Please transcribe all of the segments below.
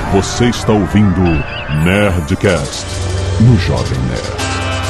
Você está ouvindo Nerdcast no Jovem Nerd.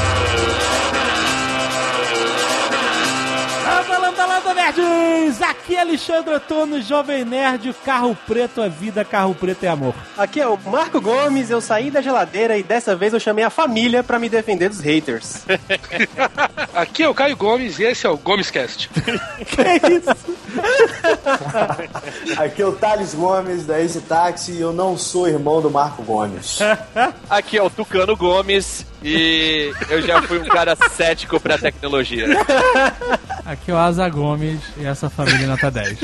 Nerds! Aqui é Alexandre Antônio, Jovem Nerd. Carro preto é vida, carro preto é amor. Aqui é o Marco Gomes, eu saí da geladeira e dessa vez eu chamei a família pra me defender dos haters. Aqui é o Caio Gomes e esse é o Gomescast. Que isso? Aqui é o Thales Gomes da Easy Taxi e eu não sou irmão do Marco Gomes. Aqui é o Tucano Gomes e eu já fui um cara cético pra tecnologia. Aqui é o Asa Gomes e essa família nota 10.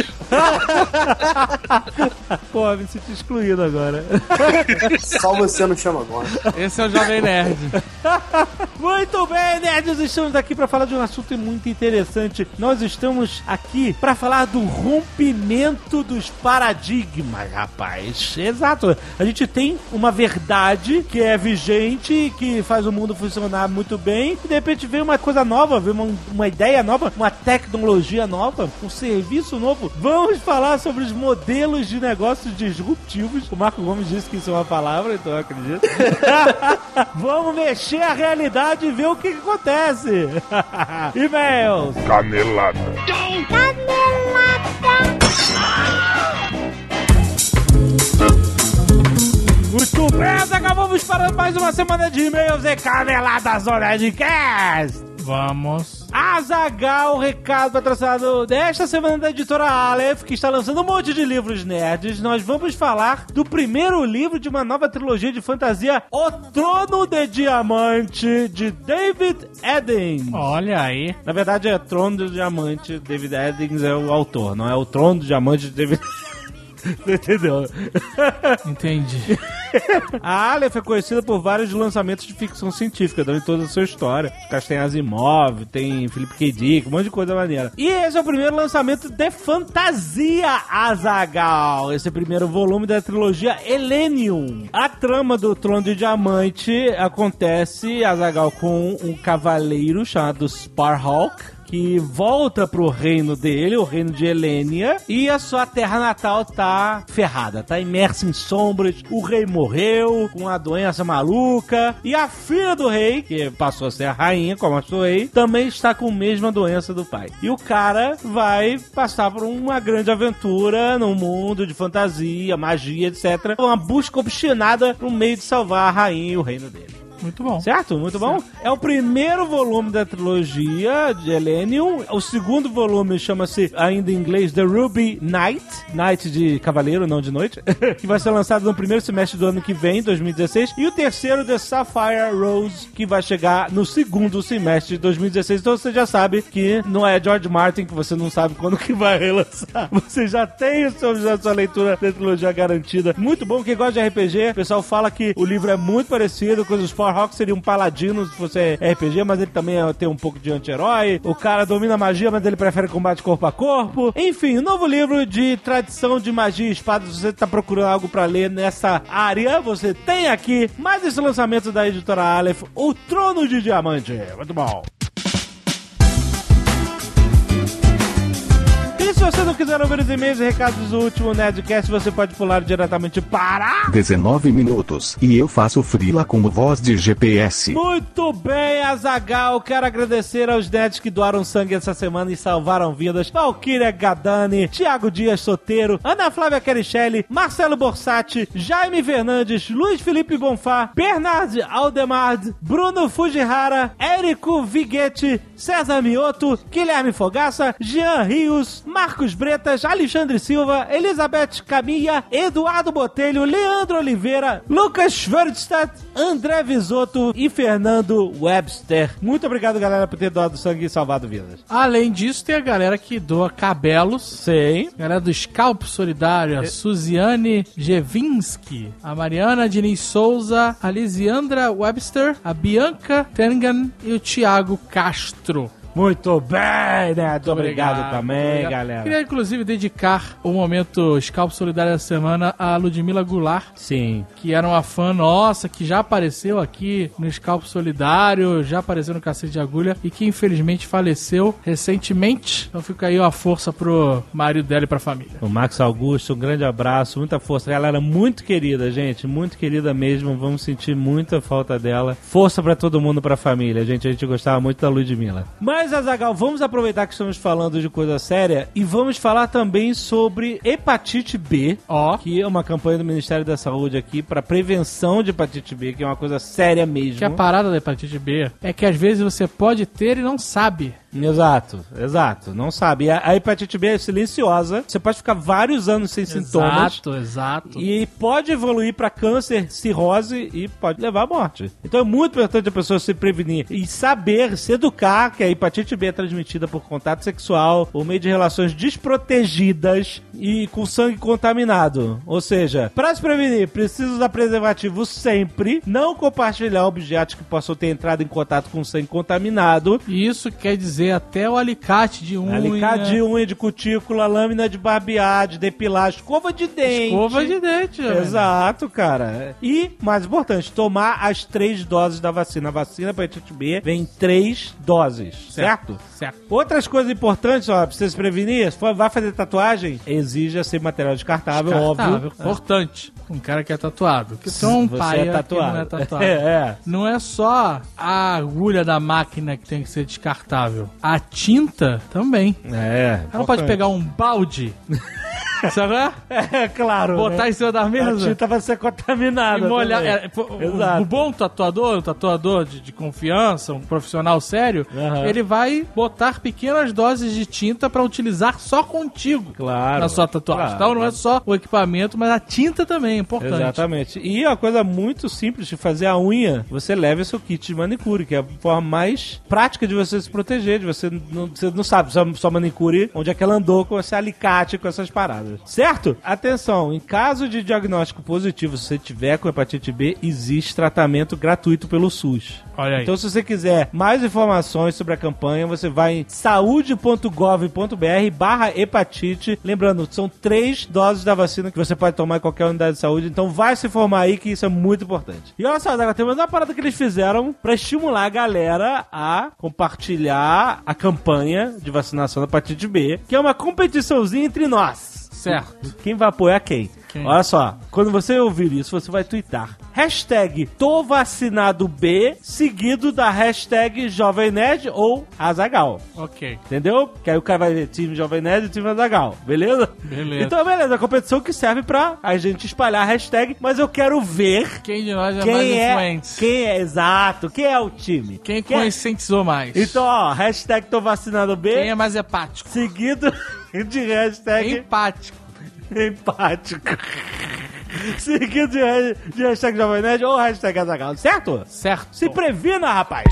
Pô, me senti excluído agora. Só você não chama Gomes. Esse é o Jovem Nerd. Muito bem, nerds, estamos aqui para falar de um assunto muito interessante. Nós estamos aqui para falar do rompimento dos paradigmas, rapaz. Exato. A gente tem uma verdade que é vigente, que faz o mundo funcionar muito bem, e de repente vem uma coisa nova, vem uma ideia nova, uma tecnologia nova, um serviço novo. Vamos falar sobre os modelos de negócios disruptivos. O Marco Gomes disse que isso é uma palavra, então eu acredito. Vamos mexer a realidade e ver o que acontece. E-mails. Canelada. Muito bem, acabamos para mais uma semana de e-mails e caneladas do Nerdcast. Vamos. Azaghal, recado patrocinado desta semana da editora Aleph, que está lançando um monte de livros nerds. Nós vamos falar do primeiro livro de uma nova trilogia de fantasia, O Trono de Diamante, de David Eddings. Olha aí. Na verdade é Trono de Diamante, David Eddings é o autor, não é o Trono de Diamante de David... Não entendeu? Entendi. A Aleph é conhecida por vários lançamentos de ficção científica durante toda a sua história. Os caras têm Asimov, tem Philip K. Dick, um monte de coisa maneira. E esse é o primeiro lançamento de fantasia, Azaghal. Esse é o primeiro volume da trilogia Elenium. A trama do Trono de Diamante acontece, Azaghal, com um cavaleiro chamado Sparhawk, que volta pro reino dele, o reino de Elênia, e a sua terra natal tá ferrada, tá imersa em sombras. O rei morreu com uma doença maluca, e a filha do rei, que passou a ser a rainha, como a sua rei, também está com a mesma doença do pai. E o cara vai passar por uma grande aventura num mundo de fantasia, magia, etc. Uma busca obstinada no meio de salvar a rainha e o reino dele. Muito bom. Certo? Muito bom. É o primeiro volume da trilogia de Elenium. O segundo volume chama-se, ainda em inglês, The Ruby Knight. Knight de cavaleiro, não de noite. Que vai ser lançado no primeiro semestre do ano que vem, 2016. E o terceiro, The Sapphire Rose, que vai chegar no segundo semestre de 2016. Então você já sabe que não é George Martin, que você não sabe quando que vai relançar. Você já tem a sua leitura da trilogia garantida. Muito bom. Quem gosta de RPG, o pessoal fala que o livro é muito parecido com os Sparhawk, seria um paladino se fosse RPG, mas ele também tem um pouco de anti-herói. O cara domina magia, mas ele prefere combate corpo a corpo. Enfim, um novo livro de tradição de magia e espada. Se você tá procurando algo pra ler nessa área, você tem aqui mais esse lançamento da editora Aleph, O Trono de Diamante. Muito bom. E se você não quiser ouvir os e-mails e recados do último Nerdcast, você pode pular diretamente para 19 minutos, e eu faço frila como voz de GPS. Muito bem, Azaghal. Quero agradecer aos nerds que doaram sangue essa semana e salvaram vidas. Valkyria Gadani, Thiago Dias Soteiro, Ana Flávia Kerichelli, Marcelo Borsatti, Jaime Fernandes, Luiz Felipe Bonfá, Bernard Aldemard, Bruno Fujihara, Érico Viguetti, César Mioto, Guilherme Fogaça, Jean Rios, Marcos Bretas, Alexandre Silva, Elizabeth Camilla, Eduardo Botelho, Leandro Oliveira, Lucas Schwerdstadt, André Visotto e Fernando Webster. Muito obrigado, galera, por ter doado sangue e salvado vidas. Além disso, tem a galera que doa cabelos. Sim. A galera do Scalp Solidário, a Suziane Jevinski, a Mariana Diniz Souza, a Lisiandra Webster, a Bianca Tengan e o Thiago Castro. Muito bem, né? Muito obrigado também, galera. Queria, inclusive, dedicar o momento Scalp Solidário da semana a Ludmila Goulart. Sim. Que era uma fã nossa, que já apareceu aqui no Scalp Solidário, já apareceu no Cacete de Agulha e que infelizmente faleceu recentemente. Então fica aí uma força pro marido dela e pra família. O Max Augusto, um grande abraço, muita força. Galera, muito querida, gente, muito querida mesmo. Vamos sentir muita falta dela. Força pra todo mundo, pra família, gente. A gente gostava muito da Ludmilla. Mas, Azaghal, vamos aproveitar que estamos falando de coisa séria e vamos falar também sobre hepatite B, que é uma campanha do Ministério da Saúde aqui pra prevenção de hepatite B, que é uma coisa séria mesmo. Que a parada da hepatite B é que às vezes você pode ter e não sabe. Exato, não sabe. A hepatite B é silenciosa, você pode ficar vários anos sem sintomas. Exato. E pode evoluir para câncer, cirrose e pode levar à morte. Então é muito importante a pessoa se prevenir e saber, se educar que a hepatite B é transmitida por contato sexual ou meio de relações desprotegidas e com sangue contaminado. Ou seja, para se prevenir, precisa usar preservativo sempre, não compartilhar objetos que possam ter entrado em contato com sangue contaminado. E isso quer dizer até o alicate de unha. Alicate de unha, de cutícula, lâmina de barbear, de depilar, escova de dente. Escova de dente, Exato, cara. E, mais importante, tomar as 3 doses da vacina. A vacina para hepatite B vem em 3 doses, certo? Outras coisas importantes, ó, pra você se prevenir, se vai fazer tatuagem, exija ser material descartável, óbvio. Importante. Um cara que é tatuado. Que só um pai é tatuado. não é tatuado. É. Não é só a agulha da máquina que tem que ser descartável. A tinta também. Ela não pode pegar um balde... Sabe? É, claro. Botar em cima da mesa. A tinta vai ser contaminada. E molhar. Exato. O bom tatuador, um tatuador de confiança, um profissional sério, ele vai botar pequenas doses de tinta pra utilizar só contigo. Claro. Na sua tatuagem. Então não é só o equipamento, mas a tinta também é importante. Exatamente. E uma coisa muito simples de fazer a unha, você leva o seu kit de manicure, que é a forma mais prática de você se proteger, de você não sabe sua manicure, onde é que ela andou com esse alicate, com essas paradas. Certo? Atenção, em caso de diagnóstico positivo, se você tiver com hepatite B, existe tratamento gratuito pelo SUS. Olha aí. Então, se você quiser mais informações sobre a campanha, você vai em saude.gov.br/hepatite. Lembrando, são 3 doses da vacina que você pode tomar em qualquer unidade de saúde. Então, vai se informar aí que isso é muito importante. E olha só, agora tem uma parada que eles fizeram pra estimular a galera a compartilhar a campanha de vacinação da hepatite B, que é uma competiçãozinha entre nós. Certo. Quem vai apoiar quem? Olha só, quando você ouvir isso, você vai twittar #ToVacinadoB seguido da hashtag Jovem Nerd ou Azaghal. Ok. Entendeu? Que aí o cara vai ver time Jovem Nerd e time Azaghal. Beleza? Beleza. Então, beleza. A competição que serve pra a gente espalhar a hashtag, mas eu quero ver quem de nós é mais influente. Exato. Quem é o time? Quem conscientizou mais. Então, ó, hashtag #ToVacinadoB. Quem é mais hepático? Seguido de hashtag... Empático. Seguido de hashtag Jovem Nerd ou hashtag Azaghal, certo? Certo. Se previna, rapaz!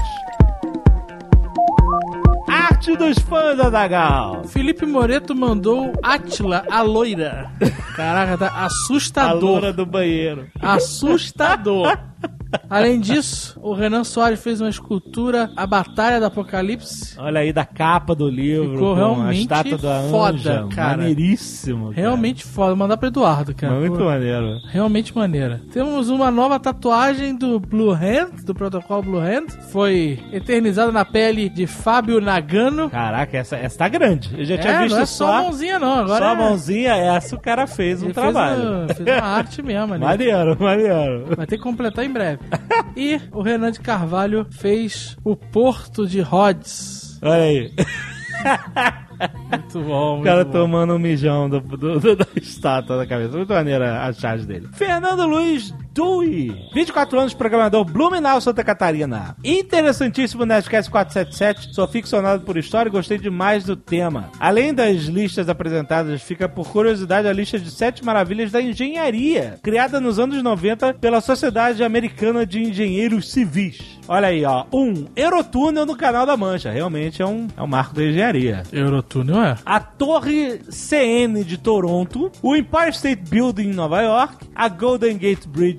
Arte dos fãs, Azaghal! Felipe Moreto mandou Átila, a loira. Caraca, tá assustador. A loira do banheiro. Assustador. Além disso, o Renan Soares fez uma escultura, A Batalha do Apocalipse. Olha aí, da capa do livro. Ficou realmente a estátua da foda, Anja. cara. Maneiríssimo. Cara. Realmente foda. Vou mandar pro Eduardo, cara. Muito maneiro. Realmente maneira. Temos uma nova tatuagem do Blue Hand, do protocolo Blue Hand. Foi eternizada na pele de Fábio Nagano. Caraca, essa tá grande. Eu já tinha visto não é só a mãozinha, não. Agora só a mãozinha, essa o cara fez um trabalho. Fez uma arte mesmo ali. Maneiro. Vai ter que completar em breve. E o Renan de Carvalho fez o Porto de Rhodes. Olha aí. Muito bom, o cara tomando um mijão da estátua da cabeça. Muito maneira a charge dele. Fernando Luiz Dui, 24 anos, programador, Blumenau, Santa Catarina. Interessantíssimo Nerdcast 477. Sou ficcionado por história e gostei demais do tema. Além das listas apresentadas, fica por curiosidade a lista de 7 maravilhas da engenharia, criada nos anos 90 pela Sociedade Americana de Engenheiros Civis. Olha aí, ó. Eurotúnel no Canal da Mancha. Realmente é um marco da engenharia. Eurotúnel é? A Torre CN de Toronto, o Empire State Building em Nova York, a Golden Gate Bridge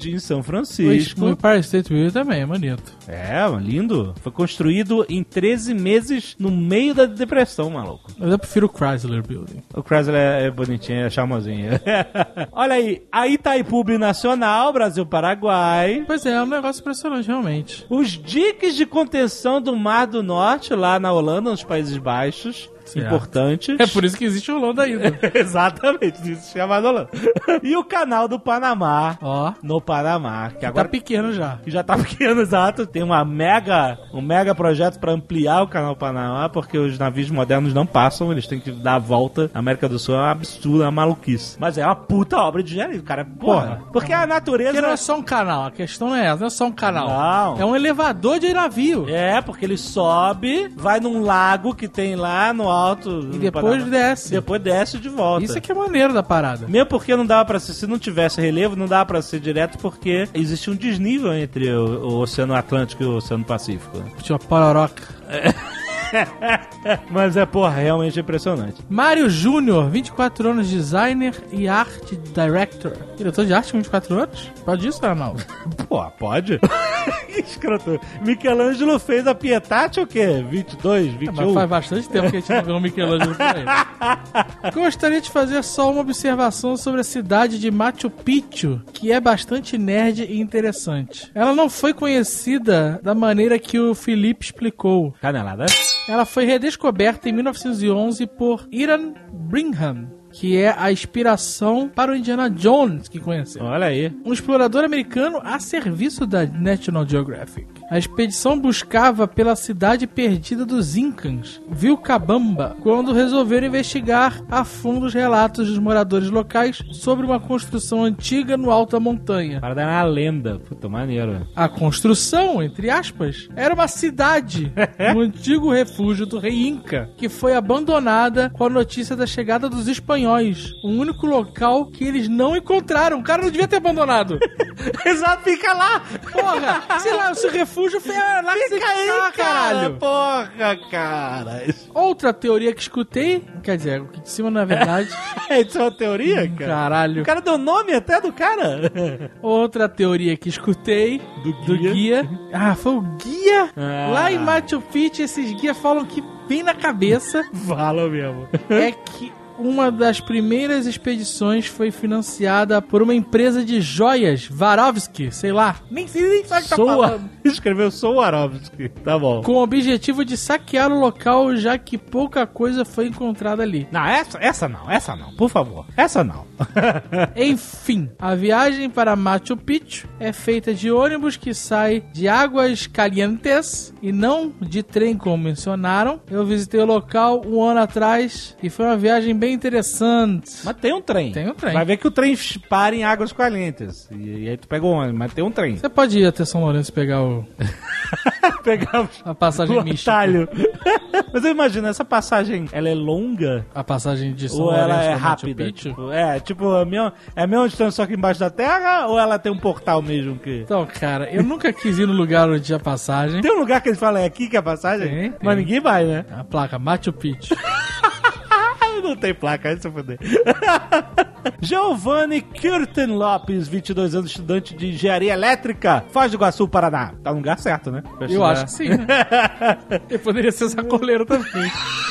em São Francisco. O Empire State Building também é bonito. É, lindo. Foi construído em 13 meses no meio da depressão, maluco. Mas eu prefiro o Chrysler Building. O Chrysler é bonitinho, é charmosinho. Olha aí, a Itaipu Binacional, Brasil-Paraguai. Pois é um negócio impressionante, realmente. Os diques de contenção do Mar do Norte, lá na Holanda, nos Países Baixos. Certo. Importantes. É por isso que existe Holanda ainda. Exatamente, isso se chama Holanda. E o canal do Panamá. Ó. No Panamá. Que agora Tá pequeno já. que já tá pequeno, exato. Tem um mega projeto pra ampliar o canal Panamá, porque os navios modernos não passam, eles têm que dar a volta. A América do Sul é um absurdo, é uma maluquice. Mas é uma puta obra de engenharia, cara. Porra. Porque a natureza... Porque não é só um canal, a questão não é essa, não é só um canal. Não. É um elevador de navio. É, porque ele sobe, vai num lago que tem lá no alto. E depois desce. Depois desce de volta. Isso é que é maneiro da parada. Mesmo porque não dava pra ser, se não tivesse relevo, não dava pra ser direto, porque existe um desnível entre o Oceano Atlântico e o Oceano Pacífico. Tinha uma pororoca. Mas porra, realmente impressionante. Mário Júnior, 24 anos, designer e arte director. Diretor de arte com 24 anos? Pode isso, Arnaldo? Pô, pode? Que escroto. Michelangelo fez a Pietà, o quê? 22, 21? Mas faz bastante tempo que a gente não vê um Michelangelo por aí. Gostaria de fazer só uma observação sobre a cidade de Machu Picchu, que é bastante nerd e interessante. Ela não foi conhecida da maneira que o Felipe explicou. Canelada? Ela foi redescoberta em 1911 por Ian Brigham, que é a inspiração para o Indiana Jones que conheceu. Olha aí. Um explorador americano a serviço da National Geographic. A expedição buscava pela cidade perdida dos Incas, Vilcabamba, quando resolveram investigar a fundo os relatos dos moradores locais sobre uma construção antiga no alto da montanha. Para dar uma lenda. Puta, maneiro. A construção, entre aspas, era uma cidade, um antigo refúgio do rei Inca, que foi abandonada com a notícia da chegada dos espanhóis. O único local que eles não encontraram. O cara não devia ter abandonado. Exato, fica lá. Porra, sei lá, esse refúgio foi lá que Fica aí, caralho. Porra, cara. Outra teoria que escutei, quer dizer, o que de cima não é verdade. Isso é uma teoria, cara? Caralho. O cara deu nome até do cara. Outra teoria que escutei do guia. Ah, foi o guia? Ah. Lá em Machu Picchu, esses guias falam que vem na cabeça Fala mesmo. é que uma das primeiras expedições foi financiada por uma empresa de joias, Swarovski, sei lá. Nem sei nem sabe o que tá falando. Escreveu Swarovski. Tá bom. Com o objetivo de saquear o local, já que pouca coisa foi encontrada ali. Não, essa não, por favor. Essa não. Enfim, a viagem para Machu Picchu é feita de ônibus que sai de Águas Calientes e não de trem, como mencionaram. Eu visitei o local um ano atrás e foi uma viagem bem interessante. Mas tem um trem. Tem um trem. Vai ver que o trem para em Águas Calientes. E aí tu pega o ônibus, mas tem um trem. Você pode ir até São Lourenço pegar Pegamos a passagem o mística. atalho. Mas eu imagino, essa passagem, ela é longa? A passagem de São Ou Lourenço ela é pra Machu rápida? Picchu? Tipo, a mesma distância só que embaixo da terra? Ou ela tem um portal mesmo que... Então, cara, eu nunca quis ir no lugar onde tinha passagem. Tem um lugar que eles falam, é aqui que é a passagem? Tem. Mas ninguém vai, né? A placa Machu Picchu. Não tem placa, aí você foder. Giovanni Curtin Lopes, 22 anos, estudante de engenharia elétrica, Foz do Iguaçu, Paraná. Tá no lugar certo, né? Eu acho que sim, né? Eu poderia ser sacoleiro também.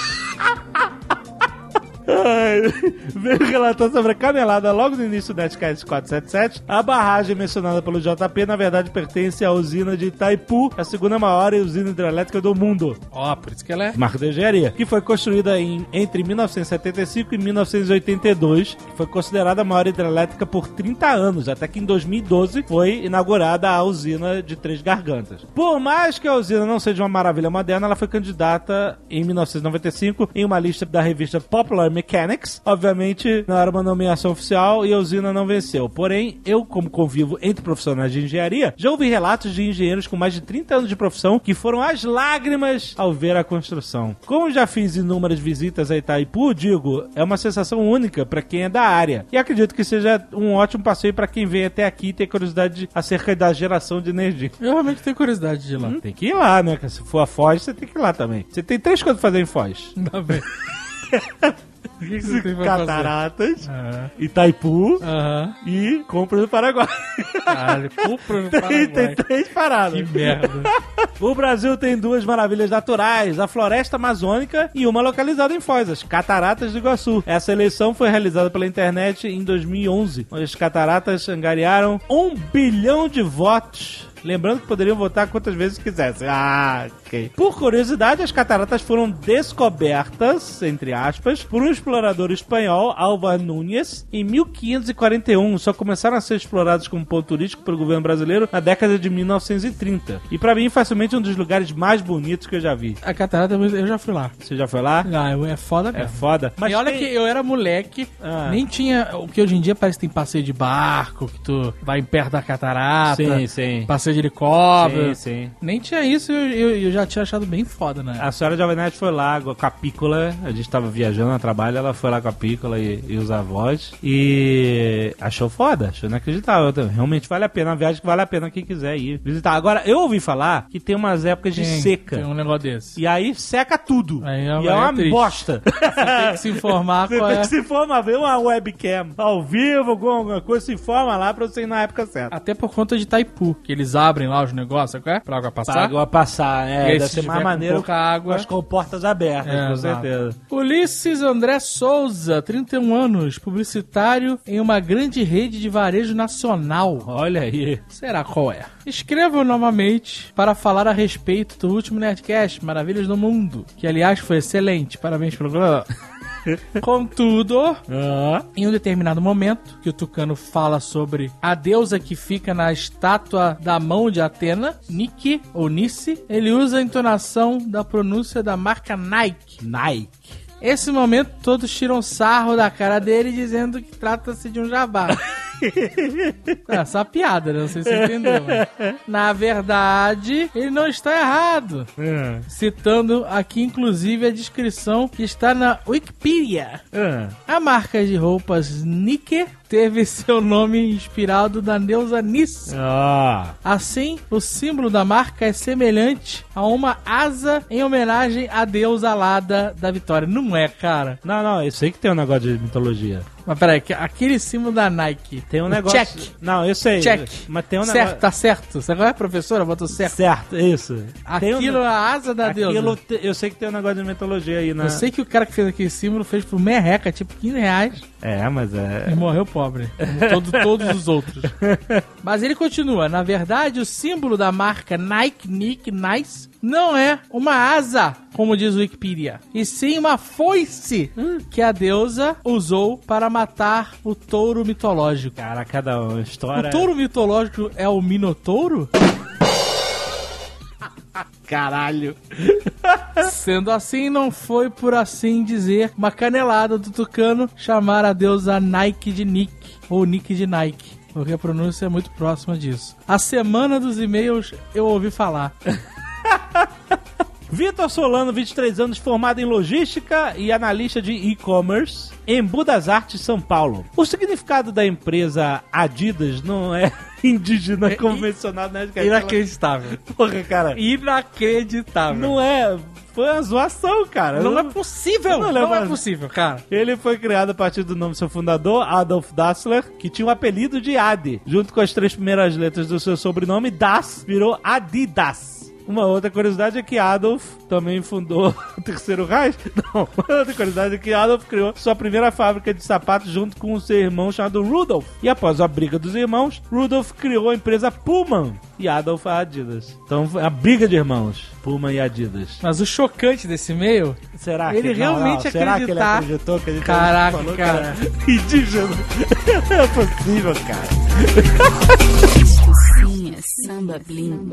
Veio relatar sobre a canelada logo no início do Nerdcast 477. A barragem mencionada pelo JP, na verdade, pertence à usina de Itaipu, a segunda maior usina hidrelétrica do mundo. Ó, por isso que ela é... Marca de engenharia, que foi construída entre 1975 e 1982, que foi considerada a maior hidrelétrica por 30 anos, até que em 2012 foi inaugurada a usina de Três Gargantas. Por mais que a usina não seja uma maravilha moderna, ela foi candidata em 1995 em uma lista da revista Popular Mechanics. Obviamente, não era uma nomeação oficial e a usina não venceu. Porém, eu, como convivo entre profissionais de engenharia, já ouvi relatos de engenheiros com mais de 30 anos de profissão que foram às lágrimas ao ver a construção. Como já fiz inúmeras visitas a Itaipu, digo, é uma sensação única para quem é da área. E acredito que seja um ótimo passeio para quem vem até aqui e tem curiosidade acerca da geração de energia. Eu realmente tenho curiosidade de ir lá. Tem que ir lá, né? Se for a Foz, você tem que ir lá também. Você tem 3 coisas pra fazer em Foz. Tá bem. O que você tem pra fazer? Cataratas, Itaipu e compras do Paraguai. Caralho, compra no Paraguai. Tem 3 paradas. Que merda. O Brasil tem 2 maravilhas naturais, a floresta amazônica e uma localizada em Foz, as Cataratas do Iguaçu. Essa eleição foi realizada pela internet em 2011, onde as cataratas angariaram 1 bilhão de votos. Lembrando que poderiam votar quantas vezes quisessem. Ok. Por curiosidade, as cataratas foram descobertas, entre aspas, por um explorador espanhol, Álvaro Núñez, em 1541. Só começaram a ser explorados como ponto turístico pelo governo brasileiro na década de 1930. E pra mim, facilmente um dos lugares mais bonitos que eu já vi. A catarata, eu já fui lá. Você já foi lá? É foda mesmo. É foda. Mas olha que eu era moleque, nem tinha... O que hoje em dia parece que tem passeio de barco, que tu vai em perto da catarata. Sim. Passeio de helicóptero. Sim. Nem tinha isso e eu já tinha achado bem foda, né? A senhora Jovem Nerd foi lá com a Pícola, a gente tava viajando a trabalho, ela foi lá com a Pícola e os avós e achou foda, achou inacreditável. Realmente vale a pena, uma viagem que vale a pena quem quiser ir visitar. Agora, eu ouvi falar que tem umas épocas de seca. Tem um negócio desse. E aí seca tudo. Aí e é uma triste. Bosta. Você tem que se informar Você tem que se informar, ver uma webcam ao vivo, alguma coisa, se informa lá pra você ir na época certa. Até por conta de Itaipu, que eles abrem lá os negócios, sabe qual é? Pra água passar. Pra água passar, deve ser mais maneiro com água. as comportas abertas, com certeza. Ulisses André Souza, 31 anos, publicitário em uma grande rede de varejo nacional. Olha aí. Será qual é? Escrevo novamente para falar a respeito do último Nerdcast, Maravilhas do Mundo, que aliás foi excelente. Parabéns pelo programa. Contudo, em um determinado momento, que o Tucano fala sobre a deusa que fica na estátua da mão de Atena, Nike ou Nice, ele usa a entonação da pronúncia da marca Nike. Esse momento, todos tiram sarro da cara dele dizendo que trata-se de um jabá. Essa piada, né? Não sei se você entendeu. Mas... Na verdade, ele não está errado. Citando aqui, inclusive, a descrição que está na Wikipedia. A marca de roupas Nike teve seu nome inspirado na deusa Nis. Assim, o símbolo da marca é semelhante a uma asa em homenagem à deusa alada da vitória. Não é, cara? Não, eu sei que tem um negócio de mitologia. Mas peraí, aquele símbolo da Nike. Tem um negócio... Check. Não, eu sei. Check. Mas tem um certo, negócio... tá certo. Você agora é professora? Botou certo. Certo, isso. Aquilo é a asa da deusa. Eu sei que tem um negócio de mitologia aí, né? Eu sei que o cara que fez aquele símbolo fez por merreca, tipo R$15. Mas é... E morreu pobre. Como todos os outros. Mas ele continua. Na verdade, o símbolo da marca Nike, Nice, não é uma asa, como diz o Wikipedia, e sim uma foice que a deusa usou para matar o touro mitológico. Cara, cada história... O touro mitológico é o Minotouro? Caralho. Sendo assim, não foi, por assim dizer, uma canelada do Tucano chamar a deusa Nike de Nick, ou Nick de Nike, porque a pronúncia é muito próxima disso. A semana dos e-mails eu ouvi falar. Vitor Solano, 23 anos, formado em logística e analista de e-commerce em Budas Artes, São Paulo. O significado da empresa Adidas não é indígena como mencionado, né? Inacreditável. Porra, cara. Inacreditável. Não é... Foi uma zoação, cara. Não é possível. Não é possível, cara. Ele foi criado a partir do nome do seu fundador, Adolf Dassler, que tinha o apelido de Adi. Junto com as 3 primeiras letras do seu sobrenome, Das, virou Adidas. Uma outra curiosidade é que Adolf também fundou o Terceiro Reich. Não, uma outra curiosidade é que Adolf criou sua primeira fábrica de sapatos junto com o seu irmão chamado Rudolf. E após a briga dos irmãos, Rudolf criou a empresa Pullman e Adolf a Adidas. Então, a briga de irmãos, Pullman e Adidas. Mas o chocante desse e-mail, será que ele realmente será que ele acreditou que a gente falou, cara. Indígena. Não é possível, cara. Sim, é samba blim.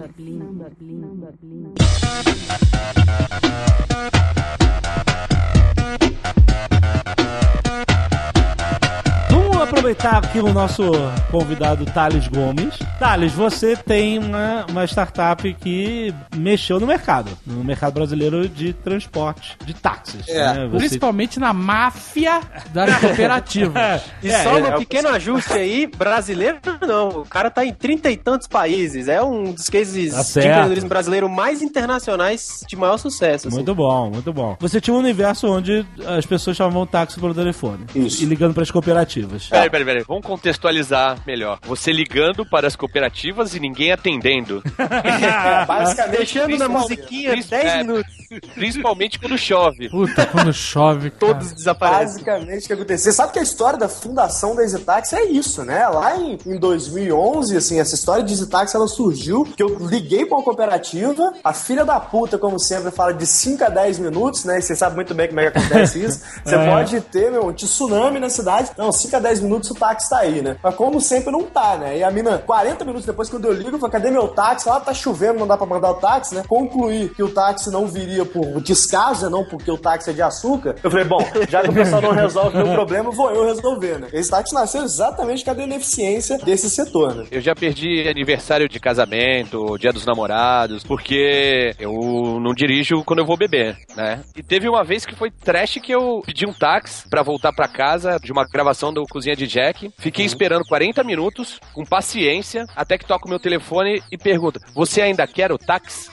Vamos Vamos aproveitar aqui o nosso convidado Thales Gomes. Thales, você tem uma startup que mexeu no mercado brasileiro de transporte, de táxis. Né? Principalmente na máfia das cooperativas. E só um pequeno ajuste aí, brasileiro não, o cara tá em 30 e tantos países, é um dos cases de empreendedorismo brasileiro mais internacionais de maior sucesso. Assim. Muito bom, muito bom. Você tinha um universo onde as pessoas chamavam táxi pelo telefone. Isso. E ligando para as cooperativas. Peraí. Vamos contextualizar melhor. Você ligando para as cooperativas e ninguém atendendo. Basicamente, deixando na musiquinha 10 minutos. Principalmente quando chove. Puta, quando chove, cara. Todos desaparecem. Basicamente o que aconteceu. Você sabe que a história da fundação da EasyTaxi é isso, né? Lá em 2011, assim, essa história de EasyTaxi, ela surgiu que eu liguei pra uma cooperativa, a filha da puta, como sempre, fala de 5 a 10 minutos, né? E você sabe muito bem como é que acontece isso. Você pode ter, um tsunami na cidade. Não, 5 a 10 minutos o táxi tá aí, né? Mas como sempre não tá, né? E a mina, 40 minutos depois, quando eu ligo, eu falo, cadê meu táxi? Lá tá chovendo, não dá pra mandar o táxi, né? Concluí que o táxi não viria por descaso, né? Não porque o táxi é de açúcar. Eu falei, bom, já que o pessoal não resolve o meu problema, vou eu resolver, né? Esse táxi nasceu exatamente com a ineficiência desse setor, né? Eu já perdi aniversário de casamento, dia dos namorados, porque eu não dirijo quando eu vou beber, né? E teve uma vez que foi trash que eu pedi um táxi pra voltar pra casa de uma gravação do Cozinha de Jack. Fiquei esperando 40 minutos, com paciência, até que toca o meu telefone e pergunta, você ainda quer o táxi?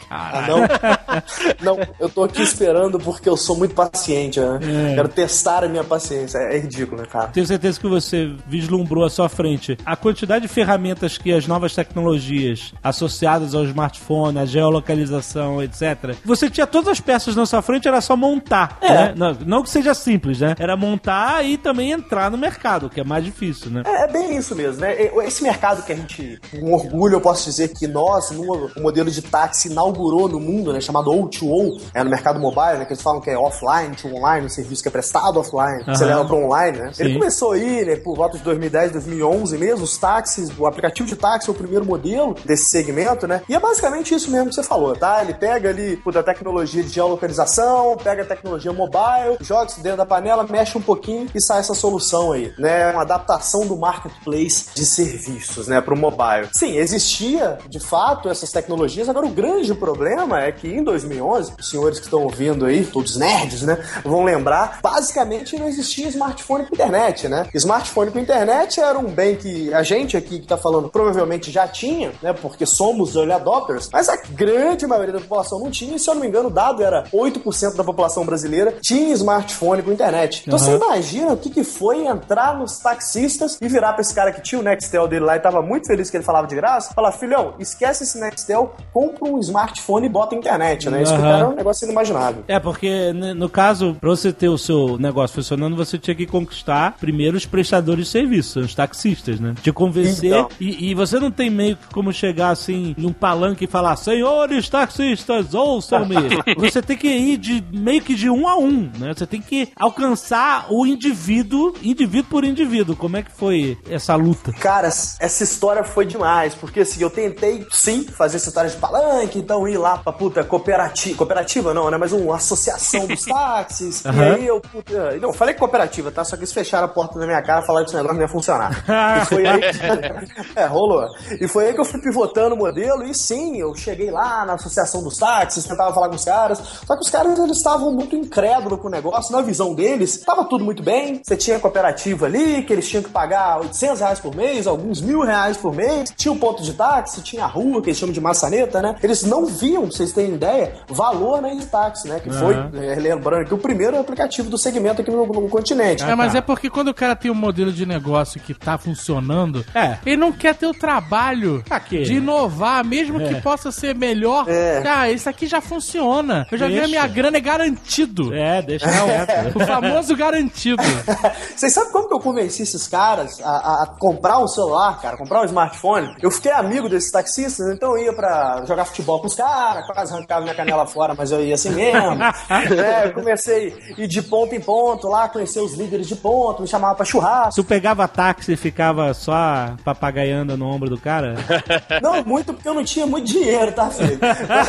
Não, eu tô aqui esperando porque eu sou muito paciente, né? Quero testar a minha paciência. É ridículo, né, cara? Tenho certeza que você vislumbrou à sua frente a quantidade de ferramentas que as novas tecnologias associadas ao smartphone, à geolocalização, etc. Você tinha todas as peças na sua frente, era só montar, né? Não que seja simples, né? Era montar e também entrar no mercado, que é mais difícil, né? É bem isso mesmo, né? Esse mercado que a gente, com orgulho, eu posso dizer que nós, no modelo de táxi inaugurou no mundo, né? Chamado O2O, no mercado mobile, né? Que eles falam que é offline to online, um serviço que é prestado offline, você leva para online, né? Sim. Ele começou aí, né? Por volta de 2010, 2011 mesmo, os táxis, o aplicativo de táxi é o primeiro modelo desse segmento, né? E é basicamente isso mesmo que você falou, tá? Ele pega ali a tecnologia de geolocalização, pega a tecnologia mobile, joga isso dentro da panela, mexe um pouquinho e sai essa solução aí, né? Uma adaptação do marketplace de serviços, né? Pro mobile. Sim, existia, de fato, essas tecnologias, agora o grande problema é que em 2011, os senhores que estão ouvindo aí, todos nerds, né? Vão lembrar, basicamente não existia smartphone com internet, né? Smartphone com internet era um bem que a gente aqui que tá falando provavelmente já tinha, né? Porque somos early adopters, mas a grande maioria da população não tinha, e se eu não me engano o dado era 8% da população brasileira tinha smartphone com internet. Então você imagina o que foi entrar nos taxistas e virar pra esse cara que tinha o Nextel dele lá e tava muito feliz que ele falava de graça, falar, filhão, esquece esse Nextel, compra um smartphone e bota a internet, né? Isso era um negócio inimaginável. É, porque no caso, pra você ter o seu negócio funcionando, você tinha que conquistar primeiro os prestadores de serviço, os taxistas, né? Te convencer, então. E você não tem meio que como chegar assim em um palanque e falar, senhores taxistas, ouçam-me. Você tem que ir meio que de um a um, né? Você tem que alcançar o indivíduo por indivíduo. Como é que foi essa luta? Cara, essa história foi demais, porque assim, eu tentei sim fazer essa história de palanque, então ir lá pra cooperativa não, né? Mas uma associação dos táxis, e aí eu, não, falei cooperativa, tá? Só que eles fecharam a porta na minha cara e falaram que esse negócio não ia funcionar. E foi aí que... rolou. E foi aí que eu fui pivotando o modelo, e sim, eu cheguei lá na associação dos táxis, tentava falar com os caras, só que os caras, eles estavam muito incrédulos com o negócio, na visão deles, tava tudo muito bem, você tinha cooperativa ali, que eles tinham que pagar R$800 por mês, alguns R$1.000 por mês, tinha o ponto de táxi, tinha a rua, que eles chamam de maçaneta, né? Eles não viam, pra vocês terem ideia, valor na EasyTaxi, né? Que foi, lembrando que o primeiro aplicativo do segmento aqui no continente. Mas é porque quando o cara tem um modelo de negócio que tá funcionando, ele não quer ter o trabalho de inovar, mesmo que possa ser melhor. Cara, isso aqui já funciona. Eu já vi a minha grana, é garantido. Deixa o famoso garantido. Vocês sabem como que eu convenci esses caras a comprar um celular, cara, comprar um smartphone? Eu fiquei amigo desses taxistas, então eu ia pra jogar futebol com os caras, quase arrancava minha canela fora, mas eu ia assim mesmo. Eu comecei a ir de ponto em ponto lá, conhecer os líderes de ponto, me chamava pra churrasco. Tu pegava táxi e ficava só papagaiando no ombro do cara? Não, muito, porque eu não tinha muito dinheiro, tá, filho?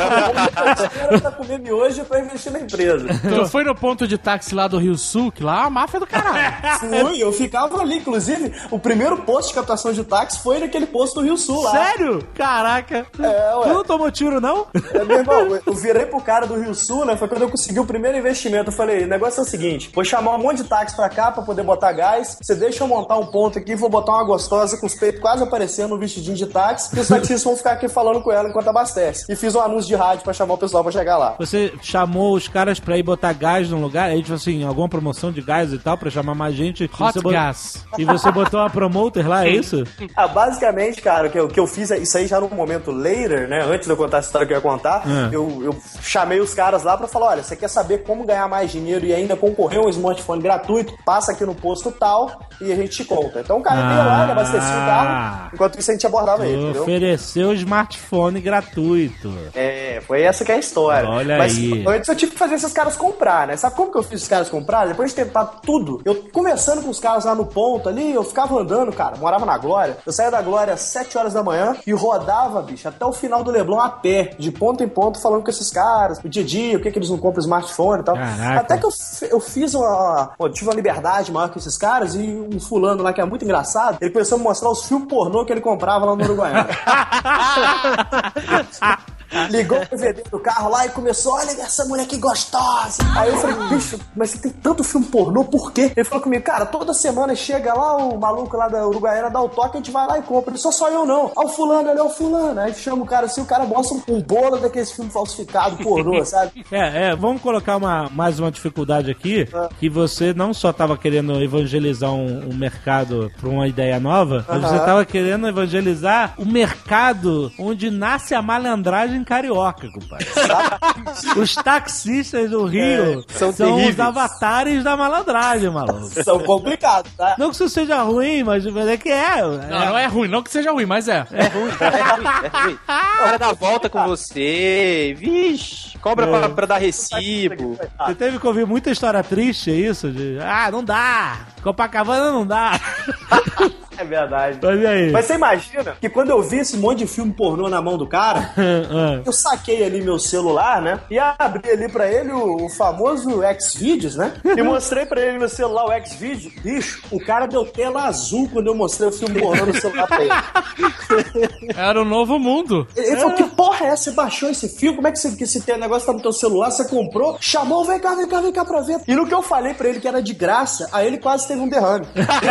Eu pra comer miojo e pra investir na empresa. Tu foi no ponto de táxi lá do Rio Sul, que lá é uma máfia do caralho. Fui, eu ficava tava ali, inclusive, o primeiro posto de captação de táxi foi naquele posto do Rio Sul lá. Sério? Caraca. Tu não tomou tiro, não? Meu irmão, eu virei pro cara do Rio Sul, né? Foi quando eu consegui o primeiro investimento. Eu falei, o negócio é o seguinte, vou chamar um monte de táxi pra cá pra poder botar gás, você deixa eu montar um ponto aqui, vou botar uma gostosa com os peitos quase aparecendo no vestidinho de táxi, e os taxistas vão ficar aqui falando com ela enquanto abastece. E fiz um anúncio de rádio pra chamar o pessoal pra chegar lá. Você chamou os caras pra ir botar gás num lugar, aí tipo assim, alguma promoção de gás e tal, pra chamar mais gente. Hot gas. E você botou uma promoter lá, é isso? Basicamente, cara, o que eu fiz, isso aí já no momento later, né, antes de eu contar essa história que eu ia contar, eu chamei os caras lá pra falar, olha, você quer saber como ganhar mais dinheiro e ainda concorrer a um smartphone gratuito? Passa aqui no posto tal e a gente te conta. Então o cara veio lá, ele abastecia o carro, enquanto isso a gente abordava ele, entendeu? Ofereceu smartphone gratuito. Foi essa que é a história. Olha Mas aí. antes eu tive que fazer esses caras comprar, né? Sabe como que eu fiz esses caras comprar? Depois de tentar tudo, eu conversando com os caras lá no ponto ali, eu ficava andando, cara, morava na Glória, eu saía da Glória às 7 horas da manhã e rodava, bicho, até o final do Leblon a pé, de ponto em ponto, falando com esses caras, o dia a dia, o que eles não compram smartphone e tal. Caraca. Até que eu fiz tive uma liberdade maior que esses caras e um fulano lá que é muito engraçado, ele começou a me mostrar os filmes pornô que ele comprava lá no Uruguaiana. Ligou o DVD do carro lá e começou, olha essa mulher que gostosa. Aí eu falei, bicho, mas você tem tanto filme pornô, por quê? Ele falou comigo, cara, toda semana chega lá o maluco lá da Uruguaiana, dá o toque, a gente vai lá e compra. Ele só eu não. O fulano, ele é o fulano. Aí chama o cara assim, o cara mostra um bolo daqueles filmes falsificados, pornô, sabe? Vamos colocar mais uma dificuldade aqui, que você não só tava querendo evangelizar um mercado pra uma ideia nova, mas você tava querendo evangelizar o mercado onde nasce a malandragem carioca, compadre. Os taxistas do Rio são os avatares da malandragem, maluco. São complicados, tá? Não que isso seja ruim, mas é que é. Não é ruim, não que seja ruim, mas é. É ruim. O cara dá volta com você, vixe, cobra pra dar recibo. Você teve que ouvir muita história triste, é isso? Não dá, Copacabana não dá. É verdade. Mas e aí? Mas você imagina que quando eu vi esse monte de filme pornô na mão do cara, eu saquei ali meu celular, né? E abri ali pra ele o famoso Xvideos, né? E mostrei pra ele no celular o Xvideos. Bicho, o cara deu tela azul quando eu mostrei o filme pornô no celular pra ele. Era um novo mundo. Ele falou, que porra é essa? Você baixou esse filme? Como é que esse negócio tá no teu celular? Você comprou? Chamou? Vem cá pra ver. E no que eu falei pra ele que era de graça, aí ele quase teve um derrame.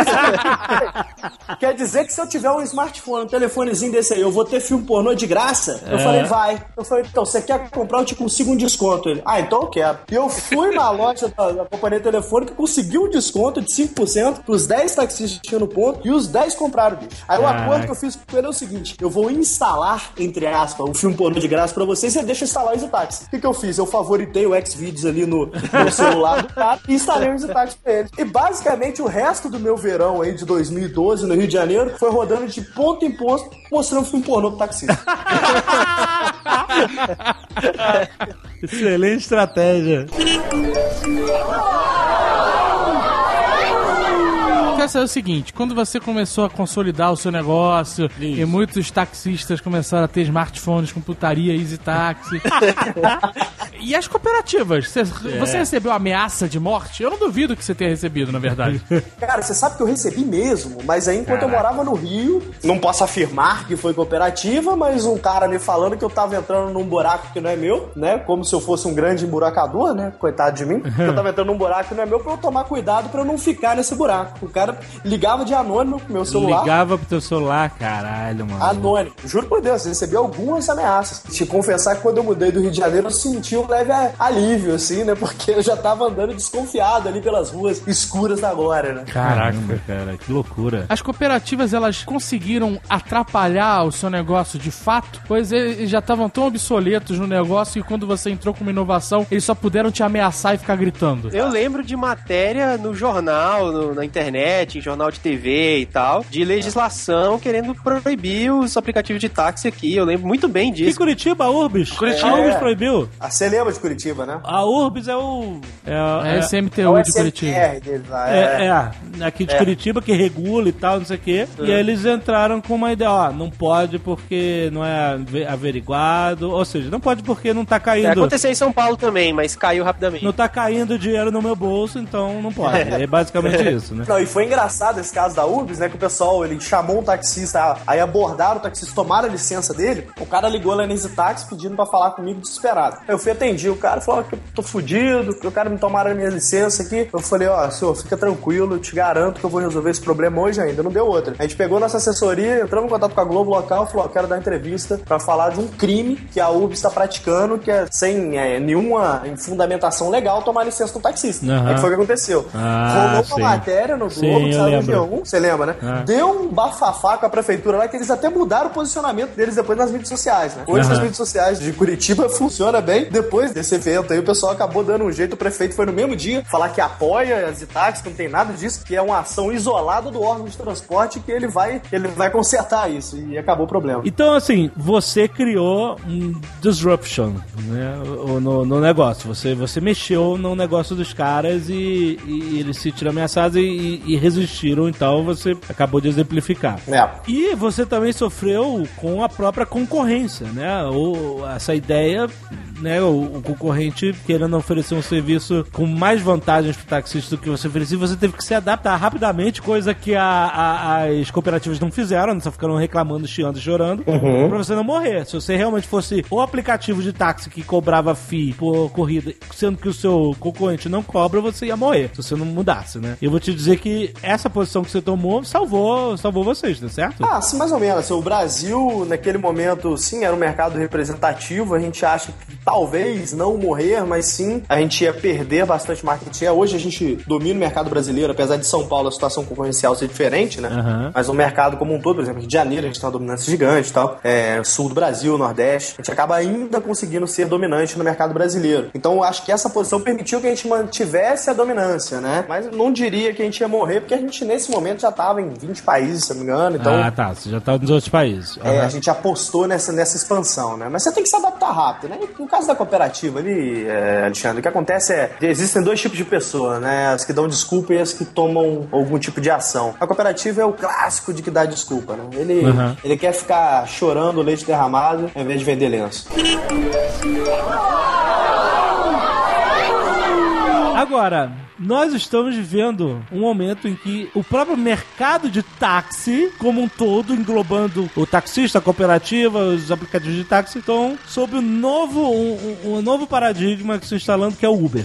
Quer dizer que se eu tiver um smartphone, um telefonezinho desse aí, eu vou ter filme pornô de graça? Eu falei, vai. Eu falei, então, você quer comprar? Eu te consigo um desconto. Ele, então eu quero. E eu fui na loja da companhia telefônica, consegui um desconto de 5% pros 10 taxistas que tinham no ponto, e os 10 compraram, bicho. Aí o acordo que eu fiz com ele é o seguinte, eu vou instalar, entre aspas, um filme pornô de graça pra vocês, e você deixa eu instalar o EasyTaxi. O que eu fiz? Eu favoritei o Xvideos ali no celular do cara e instalei o EasyTaxi pra ele. E basicamente o resto do meu verão aí de 2012 no Rio de Janeiro foi rodando de ponto em ponto mostrando filme pornô pro taxista. Excelente estratégia. Quero saber o seguinte, quando você começou a consolidar o seu negócio e muitos taxistas começaram a ter smartphones com putaria, EasyTaxi e as cooperativas, você recebeu ameaça de morte? Eu não duvido que você tenha recebido, na verdade. Cara, você sabe que eu recebi mesmo, mas aí enquanto eu morava no Rio, não posso afirmar que foi cooperativa, mas um cara me falando que eu tava entrando num buraco que não é meu, né, como se eu fosse um grande emburacador, né, coitado de mim, eu tava entrando num buraco que não é meu pra eu tomar cuidado pra eu não ficar nesse buraco. O cara ligava de anônimo pro meu celular. Ligava pro teu celular, caralho, mano. Anônimo. Juro por Deus, eu recebi algumas ameaças. Te confessar que quando eu mudei do Rio de Janeiro, eu senti um leve alívio, assim, né? Porque eu já tava andando desconfiado ali pelas ruas escuras da Glória, né? Caramba, cara, que loucura. As cooperativas, elas conseguiram atrapalhar o seu negócio de fato? Pois eles já estavam tão obsoletos no negócio que quando você entrou com uma inovação, eles só puderam te ameaçar e ficar gritando. Eu lembro de matéria no jornal, na internet, em jornal de TV e tal, de legislação querendo proibir os aplicativos de táxi aqui. Eu lembro muito bem disso. E Curitiba, a Urbis? Curitiba. A Urbis proibiu? Você lembra de Curitiba, né? A Urbis é o... É SMTU de Curitiba. Aqui de Curitiba, que regula e tal, não sei o quê. E aí eles entraram com uma ideia, não pode porque não é averiguado, ou seja, não pode porque não tá caindo... Aconteceu em São Paulo também, mas caiu rapidamente. Não tá caindo dinheiro no meu bolso, então não pode. É basicamente isso, né? Não, e foi engraçado esse caso da Ubis, né? Que o pessoal, ele chamou um taxista, aí abordaram o taxista, tomaram a licença dele. O cara ligou lá na Easy Taxi pedindo pra falar comigo desesperado. Eu fui atendi, o cara falou que eu tô fudido, que o cara me tomaram a minha licença aqui. Eu falei, senhor, fica tranquilo, eu te garanto que eu vou resolver esse problema hoje ainda. Não deu outra. A gente pegou nossa assessoria, entramos em contato com a Globo local, falou, quero dar entrevista pra falar de um crime que a Ubis está praticando, que é sem nenhuma fundamentação legal tomar licença do taxista. Aí que foi o que aconteceu. Rolou uma matéria no Globo, que saiu no G1, você lembra, né? Deu um bafafá com a prefeitura lá, que eles até mudaram o posicionamento deles depois nas mídias sociais, né? Hoje as mídias sociais de Curitiba funciona bem. Depois desse evento aí, o pessoal acabou dando um jeito, o prefeito foi no mesmo dia falar que apoia as Itax, que não tem nada disso, que é uma ação isolada do órgão de transporte, que ele vai consertar isso, e acabou o problema. Então, assim, você criou um disruption, né, no negócio. Você mexeu no negócio dos caras e eles se sentiram ameaçados e resistiram, então você acabou de exemplificar. E você também sofreu com a própria concorrência, né? Essa ideia, né? O concorrente querendo oferecer um serviço com mais vantagens pro taxista do que você oferecia, você teve que se adaptar rapidamente, coisa que as cooperativas não fizeram, só ficaram reclamando, chiando e chorando, pra você não morrer. Se você realmente fosse o aplicativo de táxi que cobrava FII por corrida, sendo que o seu concorrente não cobra, você ia morrer, se você não mudasse, né? E eu vou te dizer que essa posição que você tomou salvou vocês, tá certo? Sim, mais ou menos. O Brasil, naquele momento, sim, era um mercado representativo, a gente acha que talvez não morrer, mas sim, a gente ia perder bastante market share. Hoje a gente domina o mercado brasileiro, apesar de São Paulo a situação concorrencial ser diferente, né? Mas o mercado como um todo, por exemplo, Rio de Janeiro, a gente tem uma dominância gigante e tal, sul do Brasil, Nordeste, a gente acaba ainda conseguindo ser dominante no mercado brasileiro. Então eu acho que essa posição permitiu que a gente mantivesse a dominância, né? Mas não diria que a gente ia morrer, porque a gente nesse momento já estava em 20 países, se não me engano, então... Você já estava nos outros países. A gente apostou nessa expansão, né? Mas você tem que se adaptar rápido, né? No caso da cooperativa ali, Alexandre, o que acontece existem dois tipos de pessoas, né? As que dão desculpa e as que tomam algum tipo de ação. A cooperativa é o clássico de que dá desculpa, né? Ele quer ficar chorando leite derramado ao invés de vender lenço. Agora, nós estamos vivendo um momento em que o próprio mercado de táxi, como um todo, englobando o taxista, a cooperativa, os aplicativos de táxi, estão sob um novo paradigma que se instalando, que é o Uber.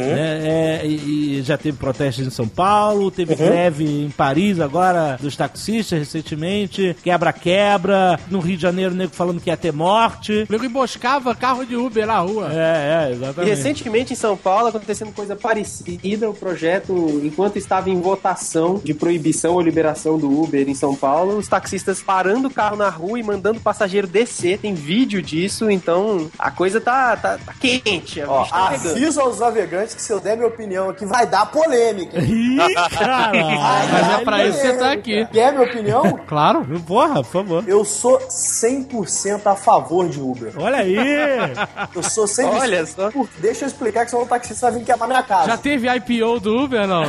E já teve protestos em São Paulo, teve greve em Paris agora dos taxistas recentemente, quebra-quebra, no Rio de Janeiro o nego falando que ia ter morte. O nego emboscava carro de Uber na rua. Exatamente. E recentemente em São Paulo acontecendo coisa parecida. O projeto, enquanto estava em votação de proibição ou liberação do Uber em São Paulo, os taxistas parando o carro na rua e mandando o passageiro descer. Tem vídeo disso, então a coisa tá quente. Aviso aos navegantes que se eu der minha opinião aqui vai dar polêmica. Mas é pra isso que você tá aqui. Quer minha opinião? Claro. Porra, por favor. Eu sou 100% a favor de Uber. Olha aí. Eu sou 100%. Olha só. Deixa eu explicar que senão o taxista vai vir queimar minha casa. Já teve IPO do Uber, não?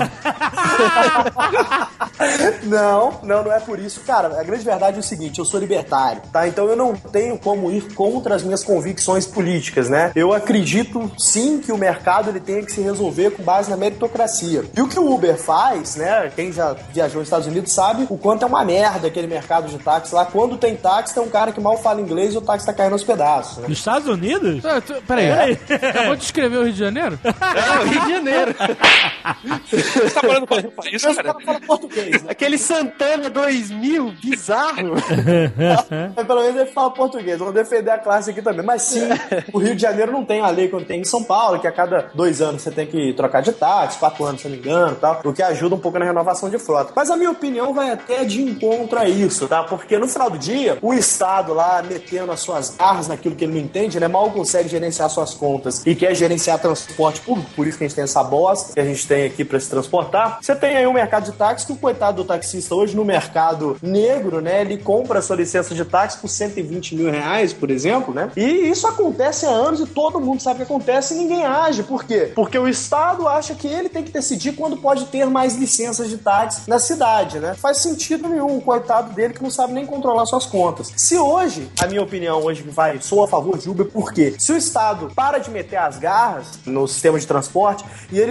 Não é por isso. Cara, a grande verdade é o seguinte, eu sou libertário, tá? Então eu não tenho como ir contra as minhas convicções políticas, né? Eu acredito, sim, que o mercado ele tem que se resolver com base na meritocracia. E o que o Uber faz, né? Quem já viajou nos Estados Unidos sabe o quanto é uma merda aquele mercado de táxi lá. Quando tem táxi, tem um cara que mal fala inglês e o táxi tá caindo aos pedaços, né? Nos Estados Unidos? Peraí. Acabou de escrever o Rio de Janeiro? O Rio de Janeiro. Você tá falando com isso, cara? Fala português, né? Aquele Santana 2000, bizarro. Mas pelo menos ele fala português. Vamos defender a classe aqui também. Mas sim, o Rio de Janeiro não tem a lei que tem em São Paulo, que a cada 2 anos você tem que trocar de táxi, 4 anos, se não me engano, tal, o que ajuda um pouco na renovação de frota. Mas a minha opinião vai até de encontro a isso, tá? Porque no final do dia, o Estado lá metendo as suas garras naquilo que ele não entende, né? Mal consegue gerenciar suas contas e quer gerenciar transporte público, por isso que a gente tem essa bosta que a gente tem aqui pra se transportar. Você tem aí um mercado de táxi que o coitado do taxista hoje no mercado negro, né? Ele compra a sua licença de táxi por 120 mil reais, por exemplo, né? E isso acontece há anos e todo mundo sabe o que acontece e ninguém age. Por quê? Porque o Estado acha que ele tem que decidir quando pode ter mais licenças de táxi na cidade, né? Faz sentido nenhum, o coitado dele que não sabe nem controlar suas contas. Se hoje, a minha opinião hoje sou a favor de Uber, por quê? Se o Estado para de meter as garras no sistema de transporte e ele pega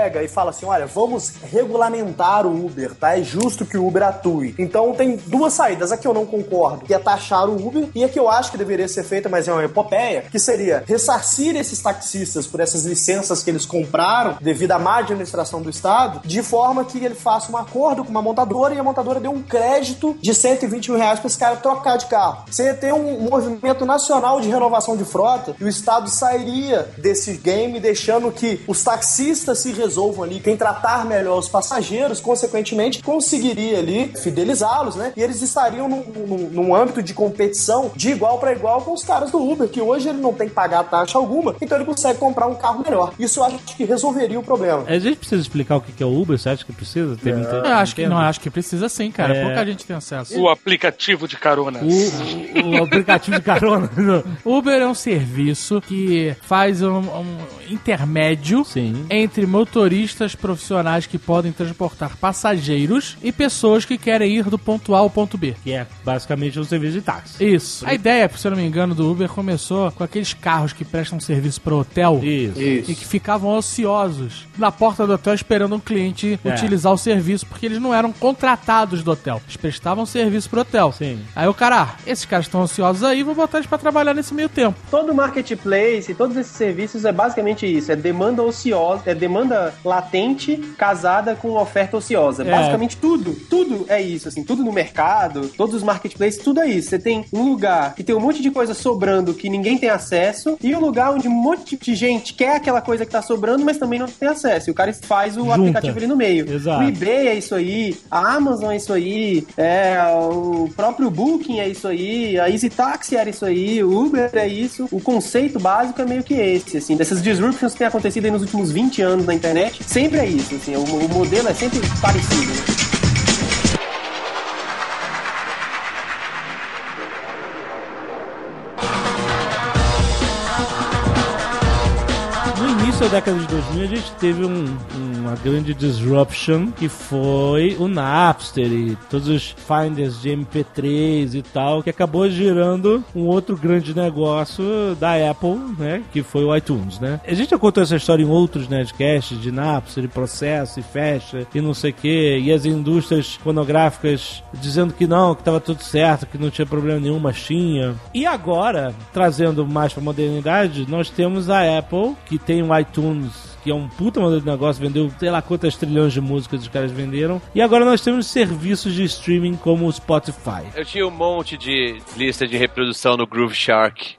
pega e fala assim, olha, vamos regulamentar o Uber, tá? É justo que o Uber atue. Então tem duas saídas. A que eu não concordo, que é taxar o Uber, e a que eu acho que deveria ser feita, mas é uma epopeia, que seria ressarcir esses taxistas por essas licenças que eles compraram devido à má administração do Estado, de forma que ele faça um acordo com uma montadora e a montadora dê um crédito de 120 mil reais para esse cara trocar de carro. Você tem um movimento nacional de renovação de frota e o Estado sairia desse game, deixando que os taxistas se resolvam ali, quem tratar melhor os passageiros, consequentemente, conseguiria ali fidelizá-los, né? E eles estariam num âmbito de competição de igual para igual com os caras do Uber, que hoje ele não tem que pagar taxa alguma, então ele consegue comprar um carro melhor. Isso eu acho que resolveria o problema. A gente precisa explicar o que é o Uber, você acha que precisa? Eu acho que precisa sim, cara. Pouca gente tem acesso. O aplicativo de carona. O aplicativo de carona. Uber é um serviço que faz um intermédio entre motoristas profissionais que podem transportar passageiros e pessoas que querem ir do ponto A ao ponto B. Que é basicamente um serviço de táxi. Isso. A ideia, se eu não me engano, do Uber começou com aqueles carros que prestam serviço para hotel. Isso. E que ficavam ociosos na porta do hotel esperando um cliente utilizar o serviço, porque eles não eram contratados do hotel. Eles prestavam serviço pro hotel. Sim. Aí o cara, esses caras estão ociosos aí, vou botar eles pra trabalhar nesse meio tempo. Todo marketplace, todos esses serviços é basicamente isso, é demanda ociosa, é demanda latente casada com oferta ociosa. Basicamente tudo é isso, assim, tudo no mercado, todos os marketplaces, tudo é isso. Você tem um lugar que tem um monte de coisa sobrando que ninguém tem acesso e um lugar onde um monte de gente quer aquela coisa que tá sobrando, mas também não tem acesso. E o cara faz o aplicativo ali no meio. Exato. O eBay é isso aí, a Amazon é isso aí, o próprio Booking é isso aí, a Easy Taxi era isso aí, o Uber é isso. O conceito básico é meio que esse, assim, dessas disruptions que tem acontecido aí nos últimos 20 anos na internet, sempre é isso, assim, o modelo é sempre parecido, né? Da década de 2000 a gente teve uma grande disruption que foi o Napster e todos os finders de MP3 e tal, que acabou girando um outro grande negócio da Apple, né, que foi o iTunes, né. A gente já contou essa história em outros Nerdcasts de Napster e processo e fecha e não sei o que, e as indústrias fonográficas dizendo que não, que tava tudo certo, que não tinha problema nenhum, mas tinha. E agora, trazendo mais pra modernidade, nós temos a Apple, que tem o iTunes, que é um puta modelo de negócio, vendeu sei lá quantas trilhões de músicas os caras venderam. E agora nós temos serviços de streaming como o Spotify. Eu tinha um monte de lista de reprodução no Groove Shark.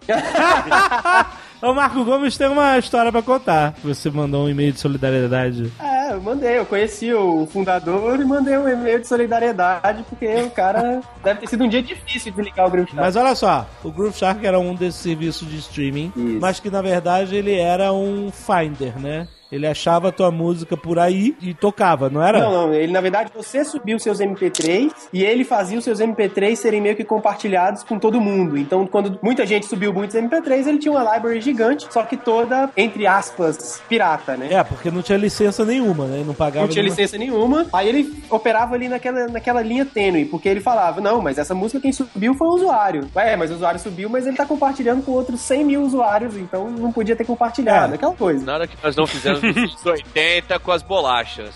O Marco Gomes tem uma história pra contar. Você mandou um e-mail de solidariedade. Eu mandei. Eu conheci o fundador e mandei um e-mail de solidariedade, porque o cara deve ter sido um dia difícil de ligar o Groove Shark. Mas olha só, o Groove Shark era um desses serviços de streaming, mas que na verdade ele era um finder, né? Ele achava a tua música por aí e tocava, não era? Não. Ele, na verdade, você subia os seus MP3 e ele fazia os seus MP3 serem meio que compartilhados com todo mundo. Então, quando muita gente subiu muitos MP3, ele tinha uma library gigante, só que toda, entre aspas, pirata, né? Porque não tinha licença nenhuma, né? Não pagava Não tinha licença nenhuma. Aí ele operava ali naquela linha tênue, porque ele falava, não, mas essa música quem subiu foi o usuário. Mas o usuário subiu, mas ele tá compartilhando com outros 100 mil usuários, então não podia ter compartilhado, aquela coisa. Nada que nós não fizemos nos 80 com as bolachas.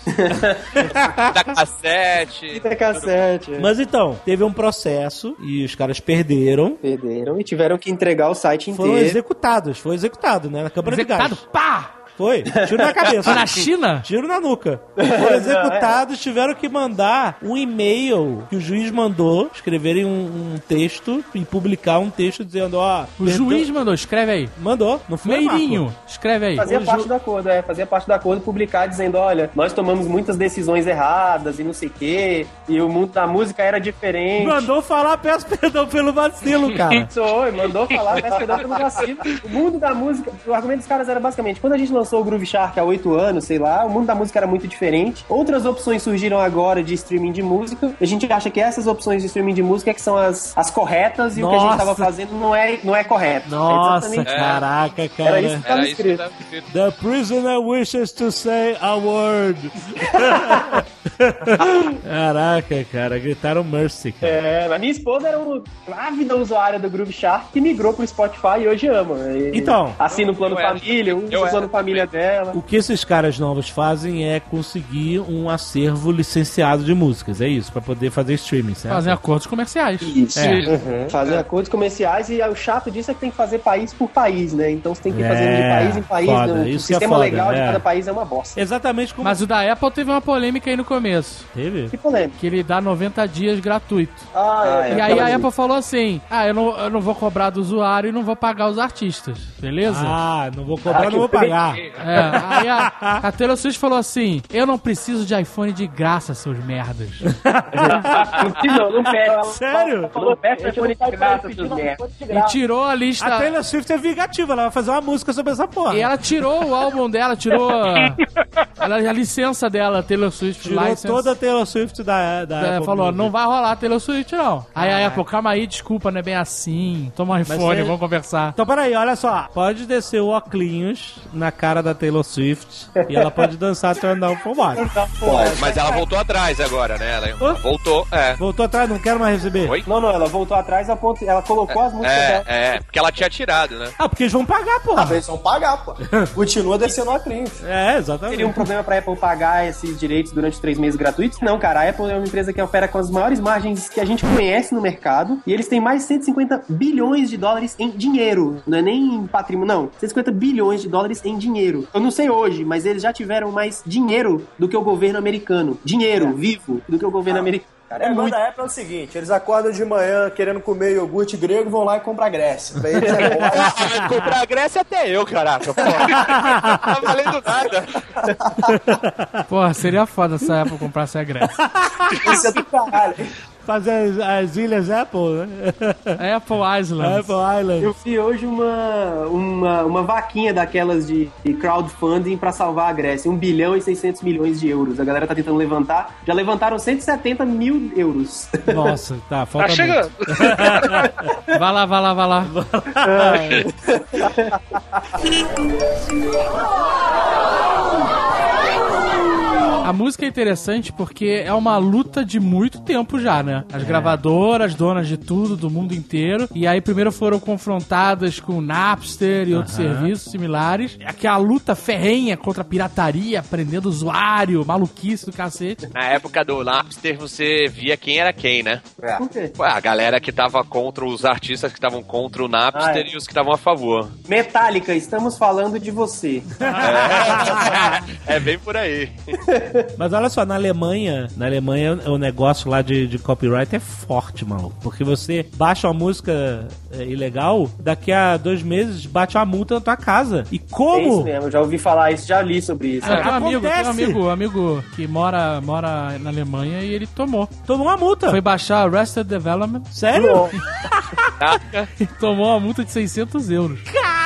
Da cassete. Mas então, teve um processo e os caras perderam e tiveram que entregar o site inteiro. Foi executado, né? Na Câmara de Gás. Pá! Foi, tiro na cabeça. Foi na China? Tiro na nuca. Foram executados, tiveram que mandar um e-mail que o juiz mandou, escreverem um texto e publicar um texto dizendo, O juiz mandou, escreve aí. Mandou, não foi Meirinho, escreve aí. Fazia parte do acordo publicar dizendo, olha, nós tomamos muitas decisões erradas e não sei o quê, e o mundo da música era diferente. Mandou falar, peço perdão pelo vacilo, cara. Mandou falar, peço perdão pelo vacilo. O mundo da música, o argumento dos caras era basicamente, quando a gente lançou o Groove Shark há 8 anos, sei lá, o mundo da música era muito diferente. Outras opções surgiram agora de streaming de música. A gente acha que essas opções de streaming de música é que são as corretas e o que a gente tava fazendo não é correto. Nossa, caraca, cara. Era isso que tava escrito. The prisoner wishes to say a word. Caraca, cara, gritaram Mercy, cara. A minha esposa era uma ávida usuária do Groove Shark que migrou pro Spotify e hoje ama. Então, assina o plano família, usa o plano família dela. O que esses caras novos fazem é conseguir um acervo licenciado de músicas, é isso, pra poder fazer streaming, certo? Fazem acordos comerciais. Isso. Fazem acordos comerciais e o chato disso é que tem que fazer país por país, né? Então você tem que ir fazendo de país em país. Foda, O isso sistema é foda, legal de cada país é uma bosta. Exatamente como... Mas o da Apple teve uma polêmica aí no começo. Teve? Que polêmica. Que ele dá 90 dias gratuito. E E aí a Apple falou assim, eu não vou cobrar do usuário e não vou pagar os artistas, beleza? Não vou cobrar, não vou pagar. Aí a Taylor Swift falou assim, eu não preciso de iPhone de graça, seus merdas. Não pede. Sério? Não pede iPhone de graça, seus merda. E tirou a lista... A Taylor Swift é vingativa, ela vai fazer uma música sobre essa porra. E ela tirou o álbum dela, tirou a licença dela, Taylor Swift Tirou license. toda a Taylor Swift da Apple falou, Music. não vai rolar Taylor Swift, não. Aí a Apple, calma aí, desculpa, não é bem assim. Toma um iPhone, vamos conversar. Então, peraí, olha só. Pode descer o óculos na cara da Taylor Swift e ela pode dançar Turn Down for What. Mas ela voltou atrás agora, né? Ela voltou, Voltou atrás, não quero mais receber. Oi? Não, ela voltou atrás a ponto... Ela colocou as músicas dela. Porque ela tinha tirado, né? Porque eles vão pagar, porra. Eles vão pagar, pô. Continua descendo a cringe. Exatamente. Seria um problema pra Apple pagar esses direitos durante 3 meses gratuitos? Não, cara. A Apple é uma empresa que opera com as maiores margens que a gente conhece no mercado e eles têm mais de 150 bilhões de dólares em dinheiro. Não é nem em patrimônio, não. 150 bilhões de dólares em dinheiro. Eu não sei hoje, mas eles já tiveram mais dinheiro do que o governo americano. Dinheiro vivo do que o governo americano. Cara, o da Apple é o seguinte, eles acordam de manhã querendo comer iogurte grego e vão lá e compram a Grécia. Pra eles é bom. Comprar a Grécia até eu, caraca. Pô. Tá valendo nada. Porra, seria foda se a Apple comprasse a Grécia. Isso é do caralho. Fazer as ilhas Apple, né? Apple Island. Apple Island. Eu vi hoje uma vaquinha daquelas de crowdfunding pra salvar a Grécia. 1 bilhão e 600 milhões de euros. A galera tá tentando levantar. Já levantaram 170 mil euros. Nossa, tá, falta Tá chegando. Vai lá. A música é interessante porque é uma luta de muito tempo já, né? As gravadoras, donas de tudo, do mundo inteiro. E aí primeiro foram confrontadas com o Napster e outros serviços similares. Aqui a luta ferrenha contra a pirataria, prendendo usuário, maluquice do cacete. Na época do Napster, você via quem era quem, né? Por quê? A galera que tava contra os artistas que estavam contra o Napster e os que estavam a favor. Metallica, estamos falando de você. É bem por aí. Mas olha só, na Alemanha o negócio lá de copyright é forte, maluco. Porque você baixa uma música ilegal, daqui a 2 meses bate uma multa na tua casa. E como? É isso mesmo, eu já ouvi falar isso, já li sobre isso. Eu tenho um amigo que mora na Alemanha e ele tomou uma multa. Foi baixar Arrested Development. Sério? E tomou uma multa de 600 euros.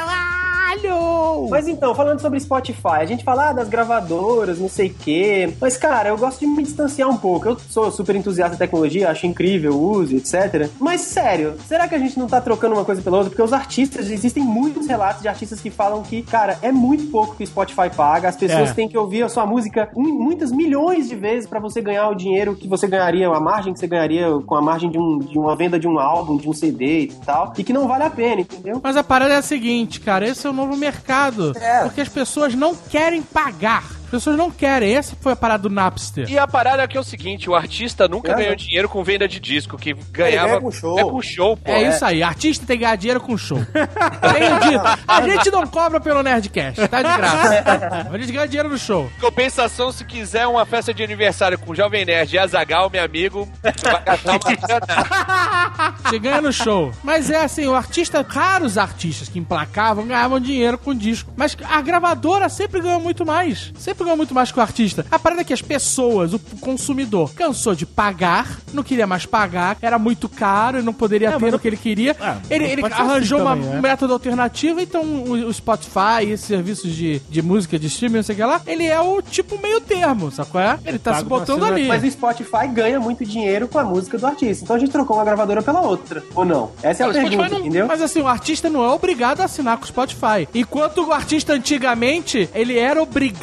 Mas então, falando sobre Spotify, a gente fala das gravadoras, não sei o quê. Mas, cara, eu gosto de me distanciar um pouco. Eu sou super entusiasta de tecnologia, acho incrível, uso, etc. Mas, sério, será que a gente não tá trocando uma coisa pela outra? Porque os artistas, existem muitos relatos de artistas que falam que, cara, é muito pouco que o Spotify paga. As pessoas têm que ouvir a sua música muitas milhões de vezes pra você ganhar o dinheiro que você ganharia, a margem que você ganharia com a margem de uma venda de um álbum, de um CD e tal. E que não vale a pena, entendeu? Mas a parada é a seguinte, cara, esse é o novo mercado. Porque as pessoas não querem pagar. As pessoas não querem. Essa foi a parada do Napster. E a parada aqui é o seguinte, o artista nunca ganhou dinheiro com venda de disco, que ganhava com show. É com show, pô. É isso aí, artista tem que ganhar dinheiro com show. A gente não cobra pelo Nerdcast, tá de graça. A gente ganha dinheiro no show. Compensação, se quiser uma festa de aniversário com o Jovem Nerd e Azaghal, meu amigo, vai gastar uma grana. Você ganha no show. Mas é assim, o artista, raros artistas que emplacavam ganhavam dinheiro com disco. Mas a gravadora sempre ganhou muito mais. Sempre ganhou muito mais que o artista. A parada é que as pessoas, o consumidor, cansou de pagar, não queria mais pagar, era muito caro e não poderia ter o que ele queria. Ele arranjou assim também, um método alternativo, então o Spotify, esses serviços de música, de streaming, não sei o que lá, ele é o tipo meio termo, sabe qual é? Ele tá se botando ali. Mas o Spotify ganha muito dinheiro com a música do artista. Então a gente trocou uma gravadora pela outra, ou não? Essa é a pergunta, entendeu? Mas assim, o artista não é obrigado a assinar com o Spotify. Enquanto o artista antigamente, ele era obrigado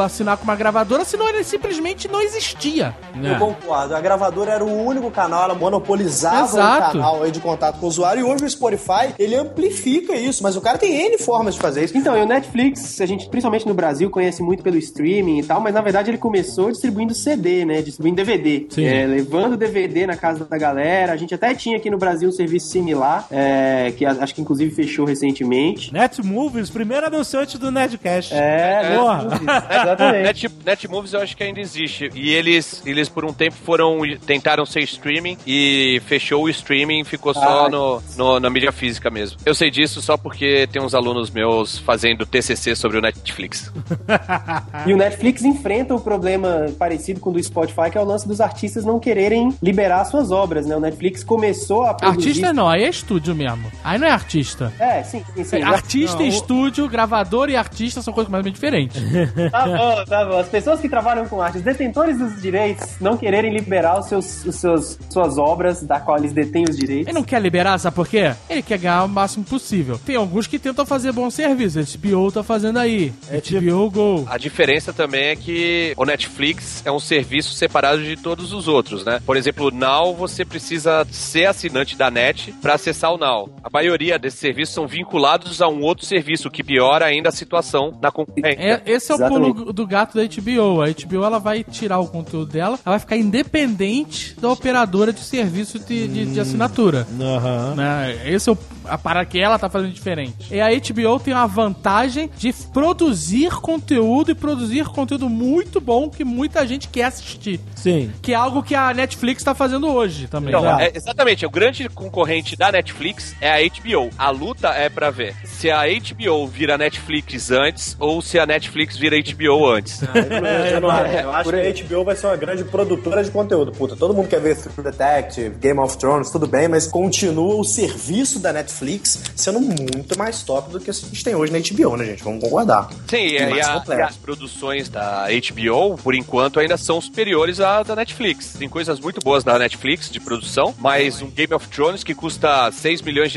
assinar com uma gravadora, senão ele simplesmente não existia. Eu concordo. A gravadora era o único canal, ela monopolizava o canal aí de contato com o usuário, e hoje o Spotify, ele amplifica isso, mas o cara tem N formas de fazer isso. Então, e o Netflix, a gente, principalmente no Brasil, conhece muito pelo streaming e tal, mas na verdade ele começou distribuindo CD, né? Distribuindo DVD. Levando DVD na casa da galera. A gente até tinha aqui no Brasil um serviço similar, que acho que inclusive fechou recentemente. Netmovies, primeiro anunciante do Netcast. Exatamente. Netmovies eu acho que ainda existe. E eles por um tempo tentaram ser streaming e fechou o streaming e ficou só na mídia física mesmo. Eu sei disso só porque tem uns alunos meus fazendo TCC sobre o Netflix. E o Netflix enfrenta um problema parecido com o do Spotify, que é o lance dos artistas não quererem liberar suas obras, né? O Netflix começou a produzir... Artista não, aí é estúdio mesmo. Aí não é artista. Sim. Artista, estúdio, gravador e artista são coisas completamente diferentes. Tá bom. As pessoas que trabalham com arte, os detentores dos direitos, não quererem liberar suas obras da qual eles detêm os direitos. Ele não quer liberar, sabe por quê? Ele quer ganhar o máximo possível. Tem alguns que tentam fazer bom serviço. A HBO tá fazendo aí. HBO Go. A diferença também é que o Netflix é um serviço separado de todos os outros, né? Por exemplo, o Now, você precisa ser assinante da NET para acessar o Now. A maioria desses serviços são vinculados a um outro serviço, que piora ainda a situação na concorrência. Esse é o pulo do gato da HBO. A HBO, ela vai tirar o conteúdo dela, ela vai ficar independente da operadora de serviço de assinatura. Né? Esse é a parada que ela tá fazendo diferente. E a HBO tem a vantagem de produzir conteúdo e produzir conteúdo muito bom que muita gente quer assistir. Sim. Que é algo que a Netflix tá fazendo hoje também. Então, exatamente. O grande concorrente da Netflix é a HBO. A luta é pra ver se a HBO vira Netflix antes ou se a Netflix vira HBO antes. Eu acho que a HBO vai ser uma grande produtora de conteúdo. Puta, todo mundo quer ver True Detective, Game of Thrones, tudo bem, mas continua o serviço da Netflix sendo muito mais top do que a gente tem hoje na HBO, né, gente? Vamos concordar. Sim, e as produções da HBO, por enquanto, ainda são superiores à da Netflix. Tem coisas muito boas na Netflix de produção, mas um Game of Thrones que custa $6 milhões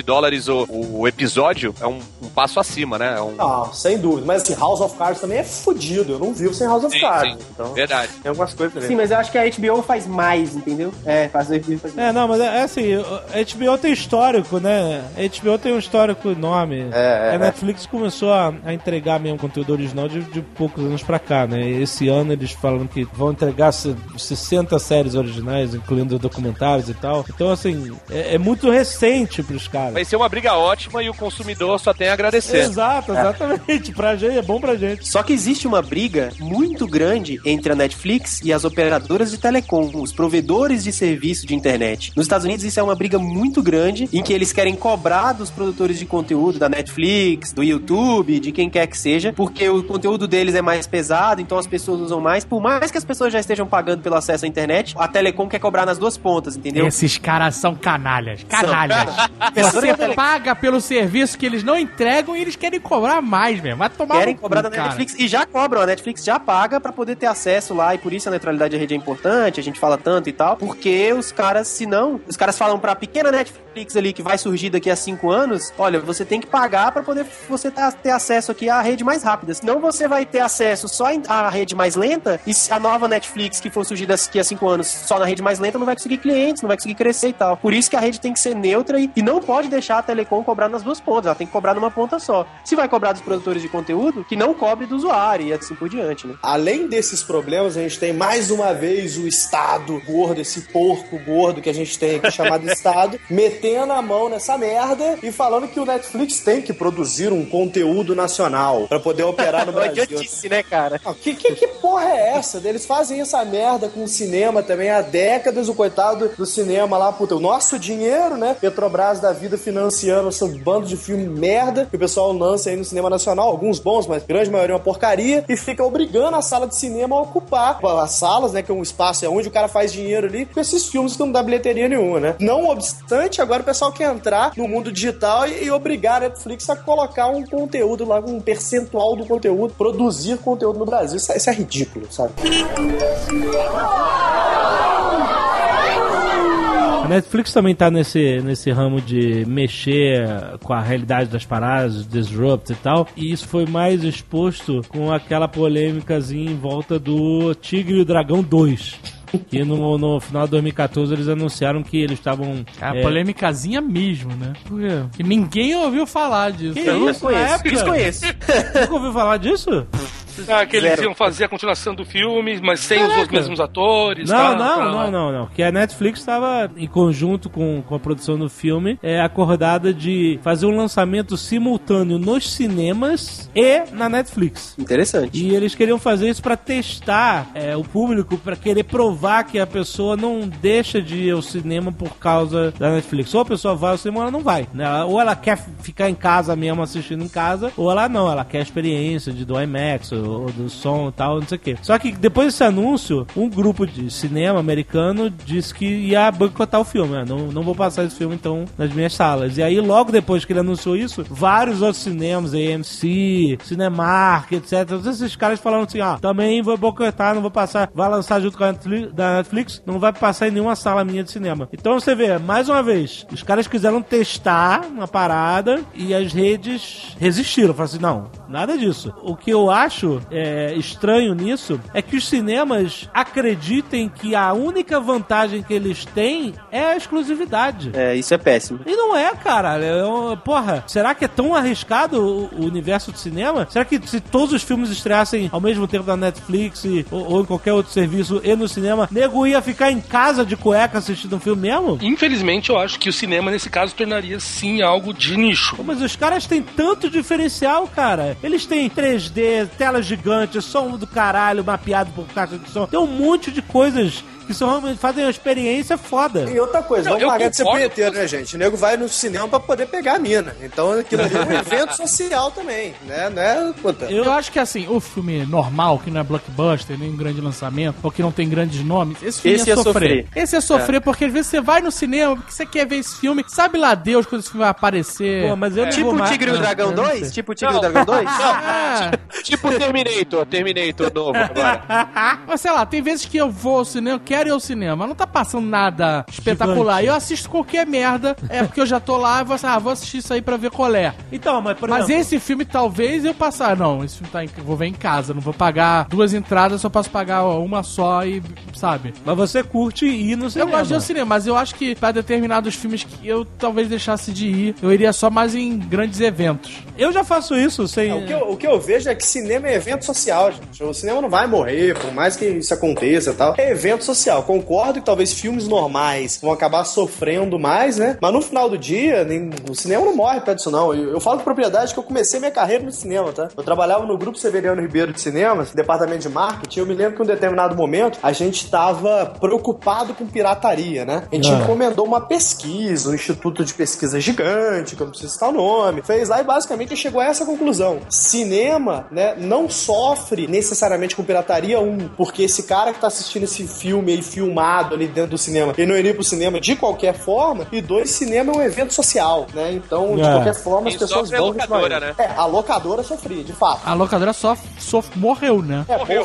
o episódio é um passo acima, né? Sem dúvida. Mas assim, House of Cards também é fodido. Eu não vivo sem House of Cards. Sim. Então, verdade. Tem algumas coisas também. Sim, mas eu acho que a HBO faz mais, entendeu? Faz mais. Não, mas é assim, a HBO tem histórico, né? A HBO tem um histórico enorme. A Netflix começou a entregar mesmo conteúdo original de poucos anos pra cá, né? Esse ano eles falam que vão entregar 60 séries originais, incluindo documentários e tal. Então, assim, é muito recente pros caras. Vai ser uma briga ótima e o consumidor só tem a agradecer. Exatamente. Pra gente, é bom pra gente. Só que existe uma briga muito grande entre a Netflix e as operadoras de telecom, os provedores de serviço de internet. Nos Estados Unidos isso é uma briga muito grande, em que eles querem cobrar dos produtores de conteúdo da Netflix, do YouTube, de quem quer que seja, porque o conteúdo deles é mais pesado, então as pessoas usam mais. Por mais que as pessoas já estejam pagando pelo acesso à internet, a telecom quer cobrar nas duas pontas, entendeu? Esses caras são canalhas. Você paga pelo serviço que eles não entregam e eles querem cobrar mais, mesmo. Vai tomar Querem cobrar da Netflix e já cobram. A Netflix já paga pra poder ter acesso lá, e por isso a neutralidade da rede é importante, a gente fala tanto e tal, porque os caras, senão, os caras falam pra pequena Netflix ali que vai surgir daqui a 5 anos, olha, você tem que pagar pra poder você ter acesso aqui à rede mais rápida. Senão você vai ter acesso só à rede mais lenta, e a nova Netflix que for surgir daqui a 5 anos só na rede mais lenta não vai conseguir clientes, não vai conseguir crescer e tal. Por isso que a rede tem que ser neutra e não pode deixar a telecom cobrar nas duas pontas, ela tem que cobrar numa ponta só. Se vai cobrar dos produtores de conteúdo, que não cobre do usuário e assim por diante, né? Além desses problemas, a gente tem mais uma vez o Estado gordo, esse porco gordo que a gente tem aqui chamado Estado, metendo a mão nessa merda e falando que o Netflix tem que produzir um conteúdo nacional pra poder operar no Brasil. Idiotice, né, cara? Que porra é essa? Eles fazem essa merda com o cinema também há décadas, o coitado do cinema lá, puta, o nosso dinheiro, né? Petrobras da vida financiando esse bando de filme merda que o pessoal lança aí no cinema nacional, alguns bons, mas a grande maioria é uma porcaria, e fica obrigando a sala de cinema a ocupar as salas, né, que é um espaço onde o cara faz dinheiro ali, com esses filmes que não dá bilheteria nenhuma, né? Não obstante, agora o pessoal quer entrar no mundo digital e obrigar a Netflix a colocar um conteúdo lá, um percentual do conteúdo, produzir conteúdo no Brasil. Isso é ridículo, sabe? A Netflix também tá nesse ramo de mexer com a realidade das paradas, disrupt e tal, e isso foi mais exposto com aquela polêmicazinha em volta do Tigre e o Dragão 2. E no final de 2014 eles anunciaram que eles estavam... polêmicazinha mesmo, né? Por quê? Que ninguém ouviu falar disso. Que isso? Desconheço. Nunca ouviu falar disso? Que eles iam fazer a continuação do filme, mas sem os mesmos atores. Não. Que a Netflix estava, em conjunto com a produção do filme, acordada de fazer um lançamento simultâneo nos cinemas e na Netflix. Interessante. E eles queriam fazer isso pra testar o público, pra querer provar que a pessoa não deixa de ir ao cinema por causa da Netflix. Ou a pessoa vai ao cinema ou ela não vai, né? Ou ela quer ficar em casa mesmo assistindo em casa, ou ela não, ela quer a experiência do IMAX, ou do som e tal, não sei o quê. Só que depois desse anúncio, um grupo de cinema americano disse que ia boicotar o filme. Não vou passar esse filme, então, nas minhas salas. E aí, logo depois que ele anunciou isso, vários outros cinemas, AMC, Cinemark, etc., todos esses caras falaram assim, também vou boicotar, não vou passar, vai lançar junto com a Netflix, não vai passar em nenhuma sala minha de cinema. Então, você vê, mais uma vez, os caras quiseram testar uma parada e as redes resistiram. Falaram assim, não, nada disso. O que eu acho estranho nisso é que os cinemas acreditem que a única vantagem que eles têm é a exclusividade. Isso é péssimo. E não é, cara. Porra, será que é tão arriscado o universo de cinema? Será que se todos os filmes estreassem ao mesmo tempo na Netflix ou em qualquer outro serviço e no cinema, nego ia ficar em casa de cueca assistindo um filme mesmo? Infelizmente, eu acho que o cinema, nesse caso, tornaria sim algo de nicho. Mas os caras têm tanto diferencial, cara. Eles têm 3D, tela gigante, som do caralho, mapeado por caixa de som. Tem um monte de coisas que realmente fazem uma experiência foda. E outra coisa, vamos pagar de ser punheteiro, né, gente? O nego vai no cinema pra poder pegar a mina. Então aquilo ali é um evento social também, né? Não é, puta. Eu acho que assim, o filme normal, que não é blockbuster, nem um grande lançamento, ou que não tem grandes nomes, esse filme ia sofrer. Esse ia sofrer porque às vezes você vai no cinema porque você quer ver esse filme, sabe lá Deus quando esse filme vai aparecer. Pô, mas eu tipo o Tigre e o Dragão 2? Tipo o Tigre e o Dragão 2? Tipo Terminator novo agora. Mas sei lá, tem vezes que eu vou ao cinema, eu quero ir ao cinema, não tá passando nada espetacular. E eu assisto qualquer merda, porque eu já tô lá e vou assistir isso aí pra ver qual é. Então, mas esse filme talvez eu passar. Não, esse filme vou ver em casa, não vou pagar 2 entradas, só posso pagar uma só e, sabe? Mas você curte ir no cinema. Eu gosto de ir ao cinema, mas eu acho que pra determinados filmes que eu talvez deixasse de ir, eu iria só mais em grandes eventos. Eu já faço isso sem... O que eu vejo é que cinema é evento social, gente. O cinema não vai morrer, por mais que isso aconteça e tal. É evento social. Concordo que talvez filmes normais vão acabar sofrendo mais, né? Mas no final do dia, o cinema não morre perto disso, não. Eu falo com propriedade que eu comecei minha carreira no cinema, tá? Eu trabalhava no Grupo Severiano Ribeiro de Cinemas, departamento de marketing. Eu me lembro que em um determinado momento a gente estava preocupado com pirataria, né? A gente encomendou uma pesquisa, um instituto de pesquisa gigante, que eu não preciso citar o nome, fez lá e basicamente chegou a essa conclusão. Cinema, né, não sofre necessariamente com pirataria, porque esse cara que tá assistindo esse filme aí, filmado ali dentro do cinema, ele não iria pro cinema de qualquer forma, e 2, cinema é um evento social, né? Então, de qualquer forma, as pessoas vão... Locadora, né? A locadora sofria, de fato. A locadora morreu, né?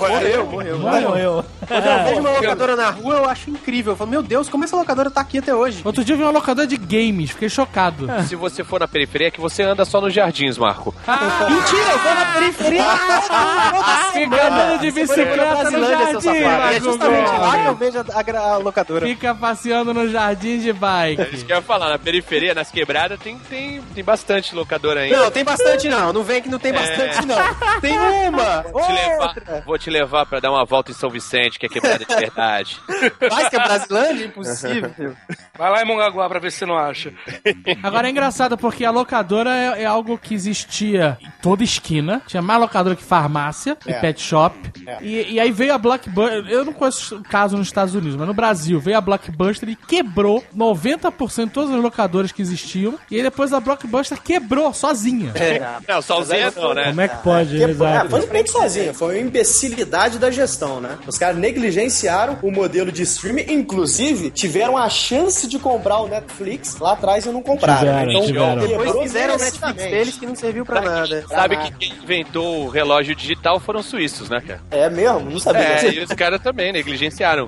Morreu. Quando eu vejo uma locadora na rua, eu acho incrível. Eu falo, meu Deus, como essa locadora tá aqui até hoje? Outro dia eu vi uma locadora de games, fiquei chocado. Se você for na periferia, é que você anda só nos jardins, Marco. Mentira, eu vou na periferia. Fica andando de bicicleta no jardim, é justamente lá que eu vejo a locadora. Fica passeando no jardim de bike. É isso que eu ia falar, na periferia, nas quebradas, tem bastante locadora ainda. Não, tem bastante não. Não vem que não tem bastante não. Tem uma. Vou te levar pra dar uma volta em São Vicente, que é quebrada de verdade. Mas que é Brasilândia? Impossível. Vai lá em Mongaguá pra ver se você não acha. Agora é engraçado porque a locadora é algo que existia em toda esquina. Tinha mais locadora que farmácia e pet shop. E aí veio a Blockbuster. Eu não conheço o caso nos Estados Unidos, mas no Brasil veio a Blockbuster e quebrou 90% de todas as locadoras que existiam. E aí depois a Blockbuster quebrou sozinha. Não, sozinha não, né? Como é que pode? Foi bem sozinha, foi uma imbecilidade da gestão, né? Os caras negligenciaram o modelo de streaming, inclusive tiveram a chance de comprar o Netflix lá atrás e não compraram. Depois fizeram o Netflix deles que não serviu pra nada. Sabe que quem inventou o relógio digital foram os suíços, né, cara? É mesmo? Não sabia. E os caras também negligenciaram.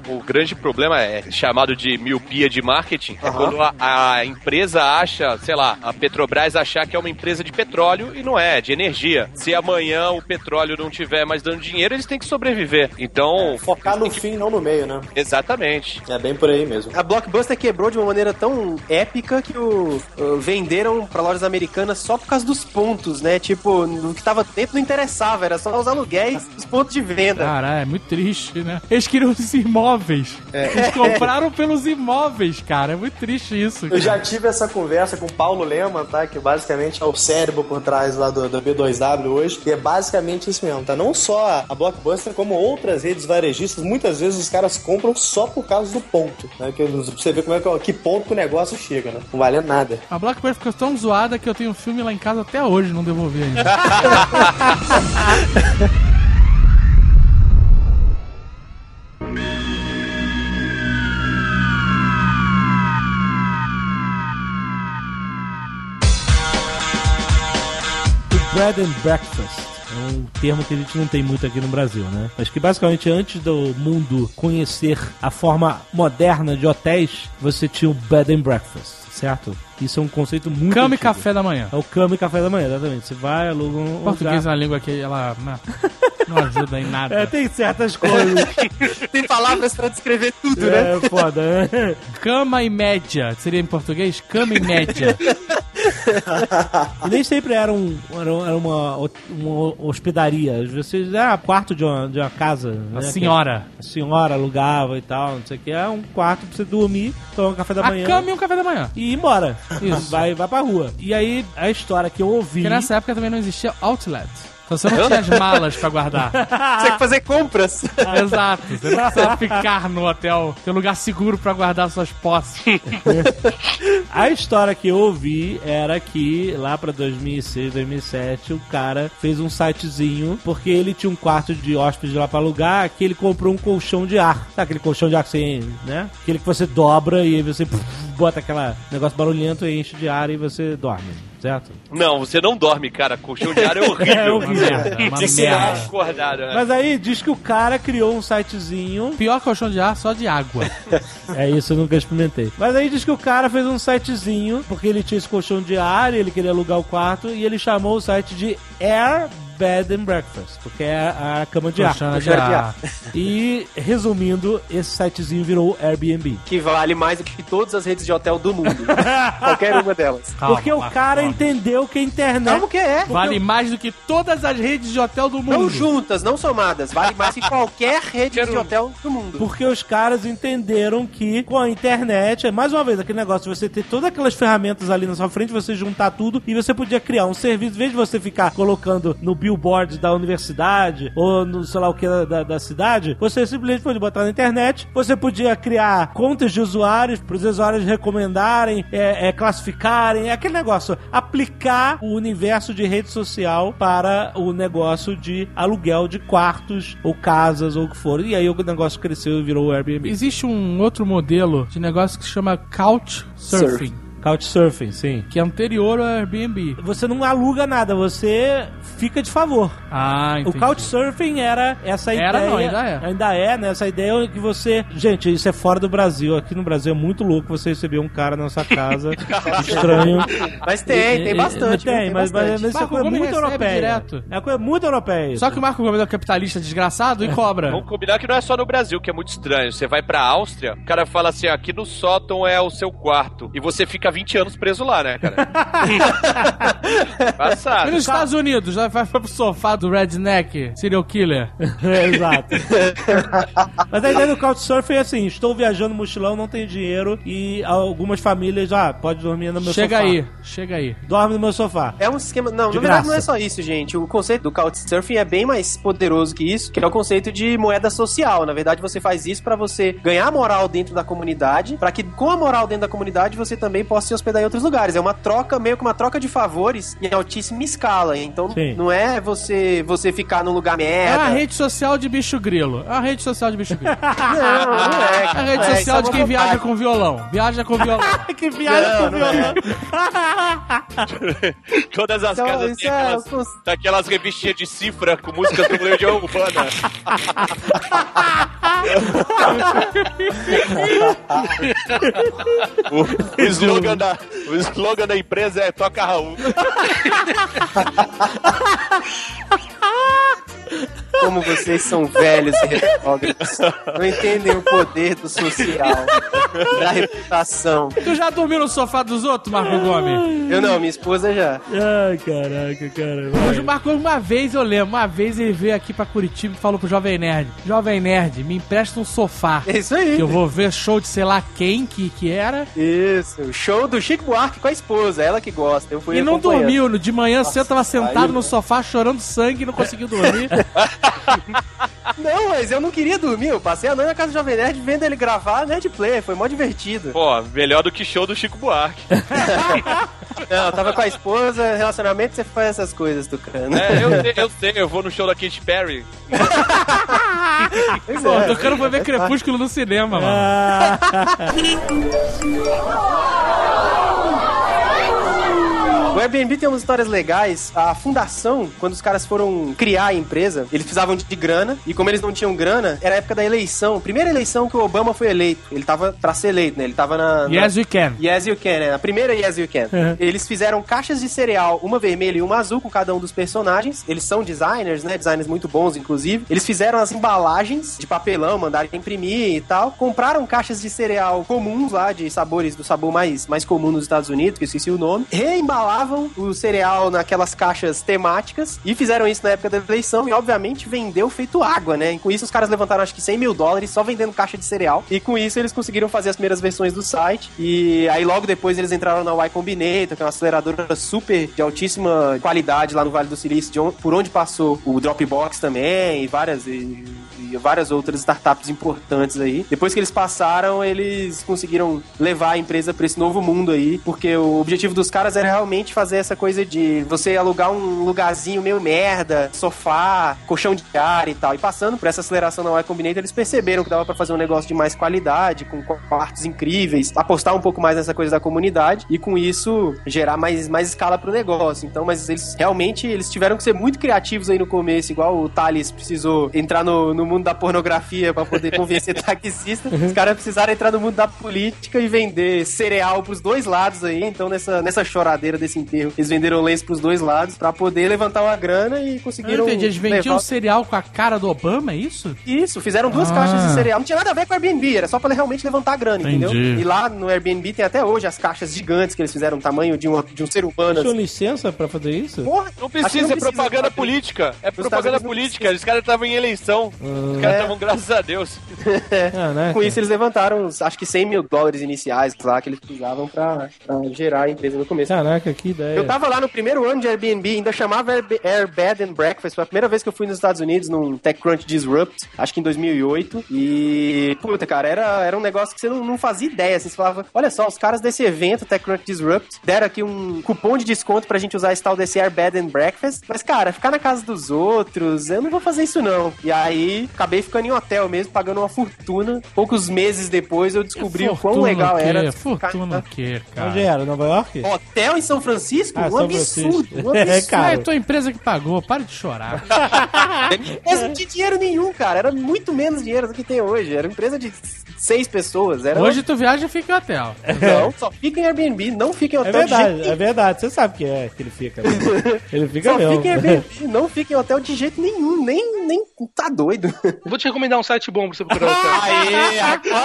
o grande problema é chamado de miopia de marketing. É quando a empresa acha, sei lá, a Petrobras achar que é uma empresa de petróleo e não é, de energia. Se amanhã o petróleo não tiver mais dando dinheiro, eles têm que sobreviver. Então... focar no fim, não no meio, né? Exatamente. É bem por aí mesmo. A Blockbuster quebrou de uma maneira tão épica que venderam pra lojas americanas só por causa dos pontos, né? Tipo, o que tava dentro não interessava, era só os aluguéis, os pontos de venda. Caralho, é muito triste, né? Eles queriam os imóveis. Eles compraram pelos imóveis, cara. É muito triste isso. Eu já tive essa conversa com o Paulo Lema, tá? Que basicamente é o cérebro por trás lá do B2W hoje. E é basicamente isso mesmo, tá? Não só a Blockbuster, como outras redes varejistas, muitas vezes os caras compram só por causa do ponto, né? Que você vê como é que ponto que o negócio chega, né? Não vale nada. A Blockbuster ficou tão zoada que eu tenho um filme lá em casa até hoje, não devolvi ainda. Bread and breakfast. É um termo que a gente não tem muito aqui no Brasil, né? Mas que basicamente antes do mundo conhecer a forma moderna de hotéis, você tinha o bed and breakfast, certo? Isso é um conceito muito Cama e antigo. café da manhã. É o cama e café da manhã, exatamente. Você vai, aluga um Português é lugar. uma língua que ela não ajuda em nada. É, tem certas coisas. Tem palavras pra descrever tudo, né? É foda, né? Cama e média. Seria em português? Cama e média. E nem sempre era uma hospedaria. Às vezes era quarto de uma casa. A né? senhora. A senhora alugava e tal, não sei o que. É um quarto pra você dormir, tomar um café da manhã. A cama e um café da manhã. E ir embora. Isso. Vai pra rua. E aí, a história que eu ouvi... Porque nessa época também não existia outlet. Então você não tinha as malas pra guardar. Você tinha que fazer compras. Exato. Você não precisava ficar no hotel. Tem um lugar seguro pra guardar suas posses. A história que eu ouvi era que lá pra 2006, 2007, o cara fez um sitezinho porque ele tinha um quarto de hóspede lá pra alugar, que ele comprou um colchão de ar. Sabe aquele colchão de ar que você, né? Aquele que você dobra e aí você bota aquele negócio barulhento e enche de ar e você dorme, certo? Não, você não dorme, cara. Colchão de ar é horrível. É horrível. Uma merda. Acordado, né? Mas aí diz que o cara criou um sitezinho. Pior colchão de ar, só de água. É isso, eu nunca experimentei. Mas aí diz que o cara fez um sitezinho, porque ele tinha esse colchão de ar, ele queria alugar o quarto, e ele chamou o site de Air Bed and Breakfast, porque é a cama de ar. Colchão de ar. E, resumindo, esse sitezinho virou Airbnb. Que vale mais do que todas as redes de hotel do mundo. Qualquer uma delas. Calma, Porque o cara calma. entendeu que a internet... Como que é? Vale mais do que todas as redes de hotel do mundo. Não juntas, não somadas. Vale mais que qualquer rede de hotel do mundo. Porque os caras entenderam que com a internet, mais uma vez, aquele negócio de você ter todas aquelas ferramentas ali na sua frente, você juntar tudo e você podia criar um serviço, em vez de você ficar colocando no billboard da universidade ou no sei lá o que da cidade, você simplesmente podia botar na internet, você podia criar contas de usuários para os usuários recomendarem, classificarem, aquele negócio, aplicar o universo de rede social para o negócio de aluguel de quartos ou casas ou o que for. E aí o negócio cresceu e virou o Airbnb. Existe um outro modelo de negócio que se chama Couchsurfing. Couchsurfing, sim. Que é anterior ao Airbnb. Você não aluga nada, você fica de favor. Ah, entendi. O Couchsurfing era essa ideia... Era não, ainda é. Ainda é, né? Essa ideia que você... Gente, isso é fora do Brasil. Aqui no Brasil é muito louco você receber um cara na sua casa estranho. Mas tem bastante. Tem, mas isso é Marco coisa Gomes muito recebe europeia. direto. É uma coisa muito europeia. Só que o Marco Gomes é um capitalista desgraçado e cobra. Vamos combinar que não é só no Brasil, que é muito estranho. Você vai pra Áustria, o cara fala assim, aqui no sótão é o seu quarto. E você fica 20 anos preso lá, né, cara? Passado. E nos Estados Unidos, vai pro sofá do redneck, serial killer. Exato. Mas a ideia do Couchsurfing é assim, estou viajando mochilão, não tenho dinheiro e algumas famílias, pode dormir no meu Chega sofá. Chega aí. Dorme no meu sofá. É um esquema... Não, De na verdade graça. não é só isso, gente. O conceito do Couchsurfing é bem mais poderoso que isso, que é o conceito de moeda social. Na verdade, você faz isso pra você ganhar moral dentro da comunidade, pra que com a moral dentro da comunidade você também possa possa se hospedar em outros lugares. É uma troca, meio que uma troca de favores em altíssima escala. Então, Sim. não é você ficar num lugar É merda. uma rede social de bicho grilo. É uma rede social de bicho grilo. Não é. É a rede social de quem viaja com violão. Viaja com violão. Que viagem com violão. Todas as Então, casas isso têm é daquelas revistinhas de cifra com músicas do Legião Urbana. o slogan da empresa é Toca Raul. Como vocês são velhos e retrógrados. Não entendem o poder do social, da reputação. Tu já dormiu no sofá dos outros, Marco Gomes? Eu não, minha esposa já. Ai, caraca, cara. Hoje o Marco Gomes, uma vez eu lembro, uma vez ele veio aqui pra Curitiba e falou pro Jovem Nerd: Jovem Nerd, me empresta um sofá. É isso aí. Que eu vou ver show de sei lá quem que era. Isso, o show do Chico Buarque com a esposa, ela que gosta. Eu fui E não acompanhando. dormiu. De manhã cedo tava sentado no sofá chorando sangue e não conseguiu dormir. Não, mas eu não queria dormir. Eu passei a noite na casa do Jovem Nerd vendo ele gravar Nerd Play. Foi mó divertido. Pô, melhor do que show do Chico Buarque. Não, eu tava com a esposa, relacionamento, você faz essas coisas, Tucano. Eu sei, eu vou no show da Katy Perry. Pois Pô, é. o Tucano foi ver Crepúsculo no cinema, mano. O Airbnb tem umas histórias legais. A fundação, quando os caras foram criar a empresa, eles precisavam de grana. E como eles não tinham grana, era a época da eleição. Primeira eleição que o Obama foi eleito. Ele tava pra ser eleito, né? Ele tava na... Yes, we can. Yes, you can, né? A primeira Yes, you can. Uhum. Eles fizeram caixas de cereal, uma vermelha e uma azul, com cada um dos personagens. Eles são designers, né? Designers muito bons, inclusive. Eles fizeram as embalagens de papelão, mandaram imprimir e tal. Compraram caixas de cereal comuns lá, de sabores, do sabor mais comum nos Estados Unidos, que eu esqueci o nome. Reembalavam o cereal naquelas caixas temáticas e fizeram isso na época da eleição e, obviamente, vendeu feito água, né? E com isso, os caras levantaram, acho que $100 mil só vendendo caixa de cereal. E com isso, eles conseguiram fazer as primeiras versões do site. E aí, logo depois, eles entraram na Y Combinator, que é uma aceleradora super de altíssima qualidade lá no Vale do Silício, por onde passou o Dropbox também e várias outras startups importantes aí. Depois que eles passaram, eles conseguiram levar a empresa pra esse novo mundo aí, porque o objetivo dos caras era realmente fazer essa coisa de você alugar um lugarzinho meio merda, sofá, colchão de ar e tal. E passando por essa aceleração na Y Combinator, eles perceberam que dava pra fazer um negócio de mais qualidade, com quartos incríveis, apostar um pouco mais nessa coisa da comunidade e com isso gerar mais escala pro negócio. Então, mas eles realmente tiveram que ser muito criativos aí no começo, igual o Thales precisou entrar no mundo da pornografia pra poder convencer taxista. Os caras precisaram entrar no mundo da política e vender cereal pros dois lados aí. Então, nessa choradeira desse enterro, eles venderam lenço pros dois lados pra poder levantar uma grana e conseguiram... Eu entendi, eles vendiam cereal com a cara do Obama, é isso? Isso, fizeram duas caixas de cereal. Não tinha nada a ver com o Airbnb, era só pra realmente levantar a grana, entendeu? E lá no Airbnb tem até hoje as caixas gigantes que eles fizeram, tamanho de um ser humano. Tinha licença pra fazer isso? Porra, Não precisa, é propaganda política. É propaganda política. Os caras estavam em eleição. Os caras estavam, graças a Deus. Com isso eles levantaram, acho que $100 mil iniciais lá que eles precisavam pra gerar a empresa no começo. Caraca, que ideia. Eu tava lá no primeiro ano de Airbnb, ainda chamava Air Bed and Breakfast. Foi a primeira vez que eu fui nos Estados Unidos num TechCrunch Disrupt, acho que em 2008. E, puta, cara, era um negócio que você não fazia ideia. Assim, você falava, olha só, os caras desse evento, TechCrunch Disrupt, deram aqui um cupom de desconto pra gente usar esse tal desse Air Bed and Breakfast. Mas, cara, ficar na casa dos outros, eu não vou fazer isso não. E aí, acabei ficando em hotel mesmo, pagando uma fortuna. Poucos meses depois eu descobri o quão legal era. Fortuna o quê, cara? Onde era? Nova York? Hotel em São Francisco? Ah, um São absurdo. Francisco. Um absurdo. Cara. É tua empresa que pagou, para de chorar. Não tinha dinheiro nenhum, cara. Era muito menos dinheiro do que tem hoje. Era uma empresa de 6 pessoas. Hoje tu viaja e fica em hotel. Não, só fica em Airbnb, não fica em hotel. É verdade. Você sabe que ele fica. Né? Ele fica só mesmo. Fica em Airbnb, não fica em hotel de jeito nenhum. Nem tá doido. Vou te recomendar um site bom pra você procurar hotel. Aê,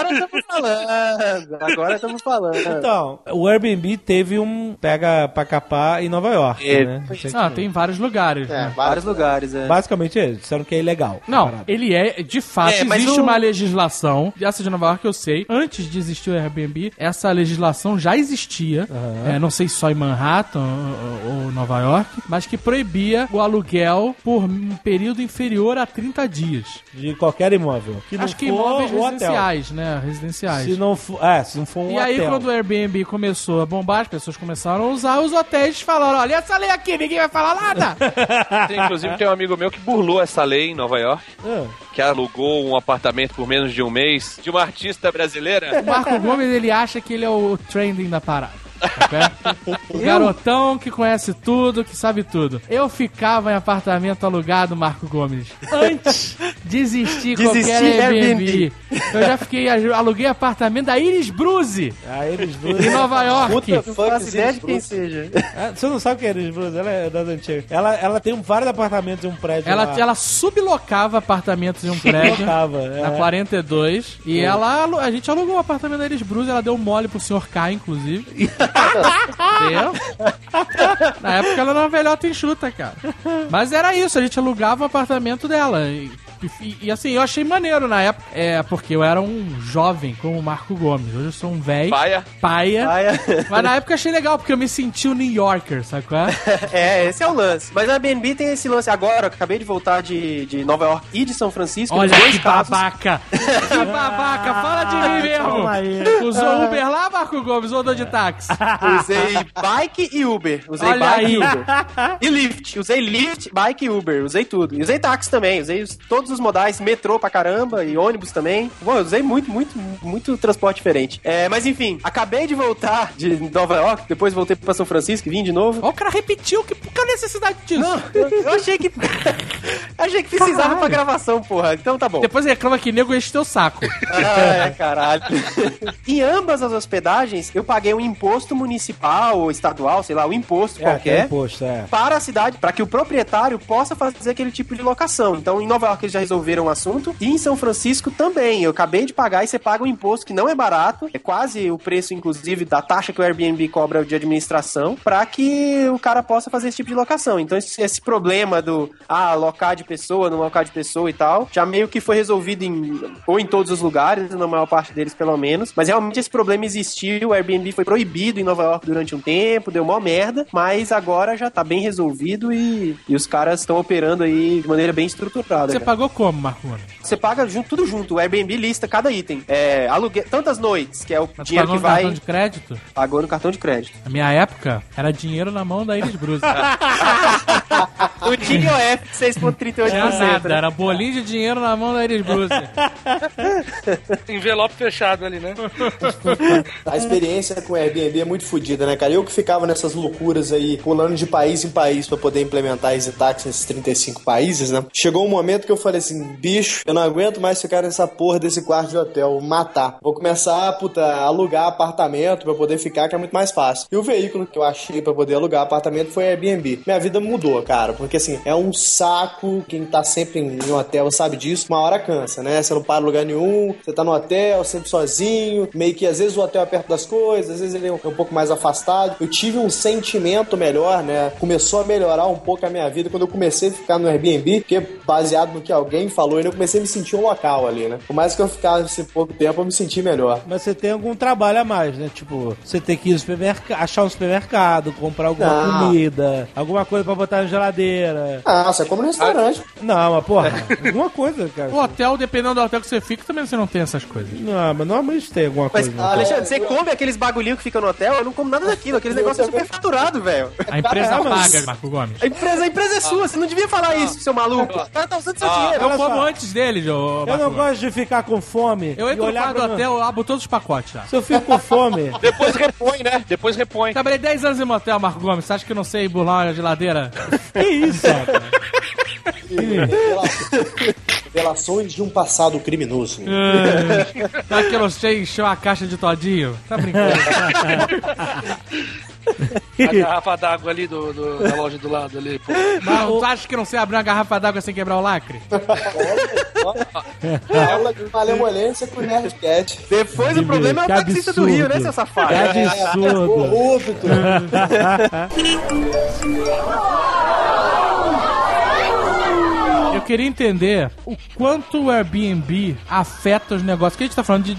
agora estamos falando. Então, o Airbnb teve um pega pra capar em Nova York, né? Tem vários lugares. né? Vários lugares, Basicamente eles disseram que é ilegal. Não, ele de fato, mas existe uma legislação, essa de Nova York eu sei, antes de existir o Airbnb, essa legislação já existia, não sei se só em Manhattan ou Nova York, mas que proibia o aluguel por um período inferior superior a 30 dias. De qualquer imóvel. Acho que imóveis residenciais, né? Residenciais. Se não for um E aí, hotel. quando o Airbnb começou a bombar, as pessoas começaram a usar, os hotéis falaram, olha essa lei aqui, ninguém vai falar nada. Inclusive, tem um amigo meu que burlou essa lei em Nova York, que alugou um apartamento por menos de um mês de uma artista brasileira. O Marco Gomes, ele acha que ele é o trending da parada. O garotão que conhece tudo, que sabe tudo. Eu ficava em apartamento alugado, Marco Gomes, antes de existir qualquer Airbnb. Eu já aluguei apartamento da Iris Bruce. A Iris Bruce. Em Nova York. Não faço ideia de quem seja. Você não sabe o que é a Iris Bruce? Ela é das antigas. Ela tem vários apartamentos em um prédio. Ela sublocava apartamentos em um prédio. Na 42. E a gente alugou um apartamento da Iris Bruce. Ela deu mole pro Sr. K, inclusive. Entendeu? Na época ela era uma velhota enxuta, cara. Mas era isso, a gente alugava o apartamento dela. E assim, eu achei maneiro na época. Porque eu era um jovem como o Marco Gomes. Hoje eu sou um velho. Paia. Mas na época eu achei legal, porque eu me senti um New Yorker, sabe qual é? Esse é o lance. Mas a Airbnb tem esse lance agora. Eu acabei de voltar de Nova York e de São Francisco. Olha que babaca. Que babaca. Fala de mim mesmo. Usou Uber lá, Marco Gomes? Ou andou de táxi? Usei bike e Uber. E Lyft. Usei Lyft, bike e Uber. Usei tudo. E usei táxi também. Usei todos os modais, metrô pra caramba e ônibus também. Bom, eu usei muito transporte diferente. Mas enfim, acabei de voltar de Nova York, depois voltei pra São Francisco e vim de novo. O cara repetiu, qual a necessidade disso? Não, eu achei que precisava pra gravação, porra. Então tá bom. Depois reclama que nego enche teu saco. Caralho. Em ambas as hospedagens, eu paguei um imposto municipal ou estadual, sei lá, um imposto qualquer. Imposto, para a cidade, para que o proprietário possa fazer aquele tipo de locação. Então, em Nova York eles já resolveram o assunto, e em São Francisco também. Eu acabei de pagar e você paga um imposto que não é barato, é quase o preço, inclusive, da taxa que o Airbnb cobra de administração, para que o cara possa fazer esse tipo de locação. Então, esse problema do alocar de pessoa, não alocar de pessoa e tal, já meio que foi resolvido em todos os lugares, na maior parte deles, pelo menos. Mas realmente esse problema existiu, o Airbnb foi proibido em Nova York durante um tempo, deu mó merda, mas agora já tá bem resolvido e os caras estão operando aí de maneira bem estruturada. Você pagou como, Marco? Você paga tudo junto, o Airbnb lista cada item. Aluguel, tantas noites, que é o dinheiro que vai... Pagou no cartão de crédito? Pagou no cartão de crédito. Na minha época, era dinheiro na mão da Iris Bruce. O TIOF 6,38%. Era bolinho de dinheiro na mão da Iris Bruce. Envelope fechado ali, né? A experiência com o Airbnb é muito fodida, né, cara? Eu que ficava nessas loucuras aí, pulando de país em país pra poder implementar Easy Tax nesses 35 países, né? Chegou um momento que eu falei assim, bicho, eu não aguento mais ficar nessa porra desse quarto de hotel, vou matar. Vou começar, a alugar apartamento pra poder ficar, que é muito mais fácil. E o veículo que eu achei pra poder alugar apartamento foi Airbnb. Minha vida mudou, cara, porque assim, é um saco, quem tá sempre em um hotel sabe disso, uma hora cansa, né? Você não para em lugar nenhum, você tá no hotel, sempre sozinho, meio que às vezes o hotel é perto das coisas, às vezes ele é um pouco mais afastado. Eu tive um sentimento melhor, né? Começou a melhorar um pouco a minha vida quando eu comecei a ficar no Airbnb, porque baseado no que alguém falou, eu comecei a me sentir um local ali, né? Por mais que eu ficasse pouco tempo, eu me senti melhor. Mas você tem algum trabalho a mais, né? Tipo, você tem que ir no supermercado, achar um supermercado, comprar alguma comida, alguma coisa pra botar na geladeira. Você come no restaurante. Não, mas porra, alguma coisa, cara. O hotel, dependendo do hotel que você fica, também você não tem essas coisas. Não, mas normalmente tem alguma coisa. Mas, Alexandre, você come aqueles bagulhinhos que ficam no hotel? Eu não como nada daquilo, aqueles negócios super faturados, velho. A empresa paga, Marco Gomes. A empresa é sua, você não devia falar isso, seu maluco. O cara tá usando seu dinheiro. Eu como antes deles, Eu não gosto de ficar com fome. Eu entro no quarto do hotel, eu abro todos os pacotes já. Se eu fico com fome... Depois repõe, né? Depois repõe. Trabalhei 10 anos em motel, Marco Gomes. Você acha que eu não sei burlar uma geladeira? Que isso, rapaz? Relações de um passado criminoso. Será que eu não sei encher uma caixa de todinho? Tá brincando? A garrafa d'água ali da loja do lado ali, pô. Mas tu acha que não sei abrir uma garrafa d'água sem quebrar o lacre? Aula de malemolência com o Nerdcast. Depois o problema é o taxista do Rio, né, seu safado? Que absurdo. Corrupto. Eu queria entender o quanto o Airbnb afeta os negócios. Que a gente tá falando de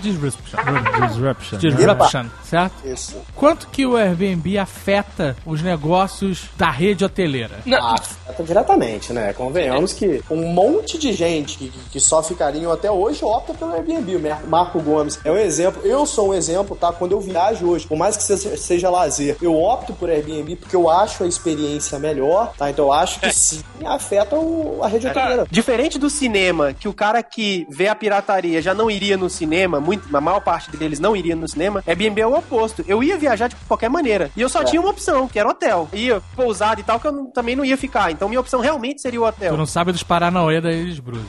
disruption, certo? Isso. Quanto que o Airbnb afeta os negócios da rede hoteleira? Afeta diretamente, né? Convenhamos que um monte de gente que só ficaria em hotel hoje opta pelo Airbnb. O Marco Gomes é um exemplo. Eu sou um exemplo, tá? Quando eu viajo hoje, por mais que seja lazer, eu opto por Airbnb porque eu acho a experiência melhor, tá? Então eu acho que sim, afeta a rede hoteleira. Diferente do cinema, que o cara que vê a pirataria já não iria no cinema, a maior parte deles não iria no cinema, Airbnb é o oposto. Eu ia viajar de qualquer maneira. E eu só tinha uma opção, que era hotel. Ia pousada e tal, que eu também não ia ficar. Então minha opção realmente seria o hotel. Tu não sabe dos Paranauê da Elis Bruce.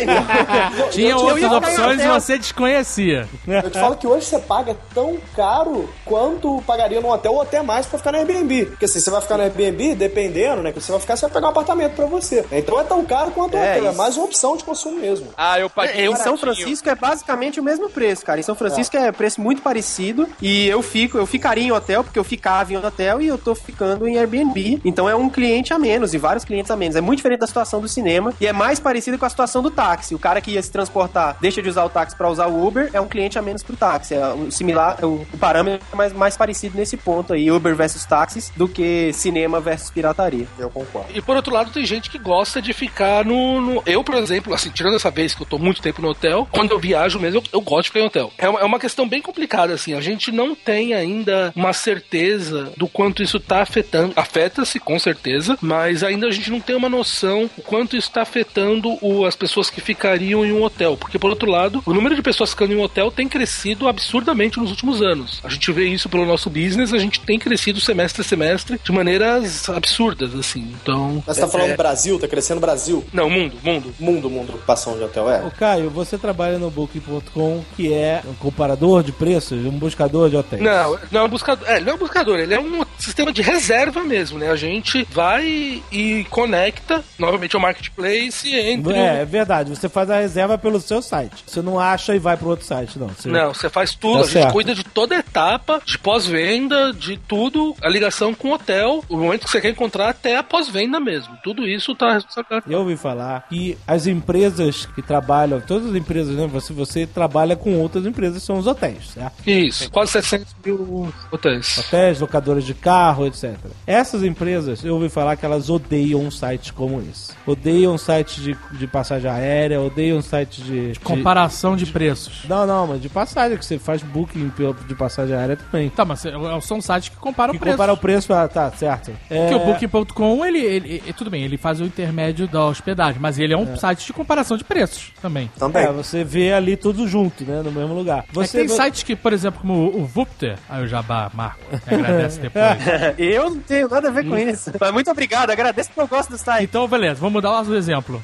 Tinha outras opções e você desconhecia. Eu te falo que hoje você paga tão caro quanto pagaria num hotel ou até mais pra ficar no Airbnb. Porque se você vai ficar no Airbnb, dependendo, né, que você vai ficar, você vai pegar um apartamento pra você. Então é tão caro quanto o hotel. É mais uma opção de consumo mesmo. Eu paguei em São Francisco é basicamente o mesmo preço, cara. Em São Francisco é preço muito parecido e eu ficaria em hotel, porque eu ficava em hotel e eu tô ficando em Airbnb. Então é um cliente a menos e vários clientes a menos. É muito diferente da situação do cinema e é mais parecido com a situação do táxi. O cara que ia se transportar deixa de usar o táxi pra usar o Uber, é um cliente a menos pro táxi. É similar, o parâmetro é mais parecido nesse ponto aí, Uber versus táxis, do que cinema versus pirataria. Eu concordo. E por outro lado, tem gente que gosta de ficar no... Eu, por exemplo, assim, tirando essa vez que eu tô muito tempo no hotel, quando eu viajo mesmo, eu gosto de ficar em hotel. É uma questão bem complicada, assim. A gente não tem ainda uma certeza do quanto isso tá afetando. Afeta-se, com certeza, mas ainda a gente não tem uma noção do quanto isso tá afetando as pessoas que ficariam em um hotel. Porque, por outro lado, o número de pessoas ficando em um hotel tem crescido absurdamente nos últimos anos. A gente vê isso pelo nosso business, a gente tem crescido semestre a semestre de maneiras absurdas, assim. Então... Mas você tá falando Brasil? Tá crescendo Brasil? Não, mundo. Mundo, ocupação de hotel, Ô, Caio, você trabalha no Booking.com, que é um comparador de preços, um buscador de hotéis. Não é um buscador. Ele não é um buscador, ele é um sistema de reserva mesmo, né? A gente vai e conecta, novamente, ao marketplace entre... É verdade, você faz a reserva pelo seu site. Você não acha e vai pro outro site, não. Você faz tudo, a gente cuida de toda a etapa, de pós-venda, de tudo, a ligação com o hotel, o momento que você quer encontrar até a pós-venda mesmo. Tudo isso tá... Eu ouvi falar que as empresas que trabalham, todas as empresas, né? Você trabalha com outras empresas, são os hotéis, certo? Isso, quase 700 mil hotéis. Hotéis, locadoras de carro, etc. Essas empresas, eu ouvi falar que elas odeiam sites como esse. Odeiam sites de passagem aérea, odeiam sites de comparação de preços. Não, mas de passagem, que você faz booking de passagem aérea também. Tá, mas são sites que comparam preços. Compara o preço, tá, certo. Porque o Booking.com, ele tudo bem, ele faz o intermédio da hospedagem, mas ele é um site de comparação de preços também. Você vê ali tudo junto, né, no mesmo lugar. Tem sites que, por exemplo, como o Vupter, aí o Jabá, Marco, agradece depois. Eu não tenho nada a ver com isso. Mas muito obrigado, agradeço porque eu gosto do site. Então, beleza, vamos mudar o exemplo.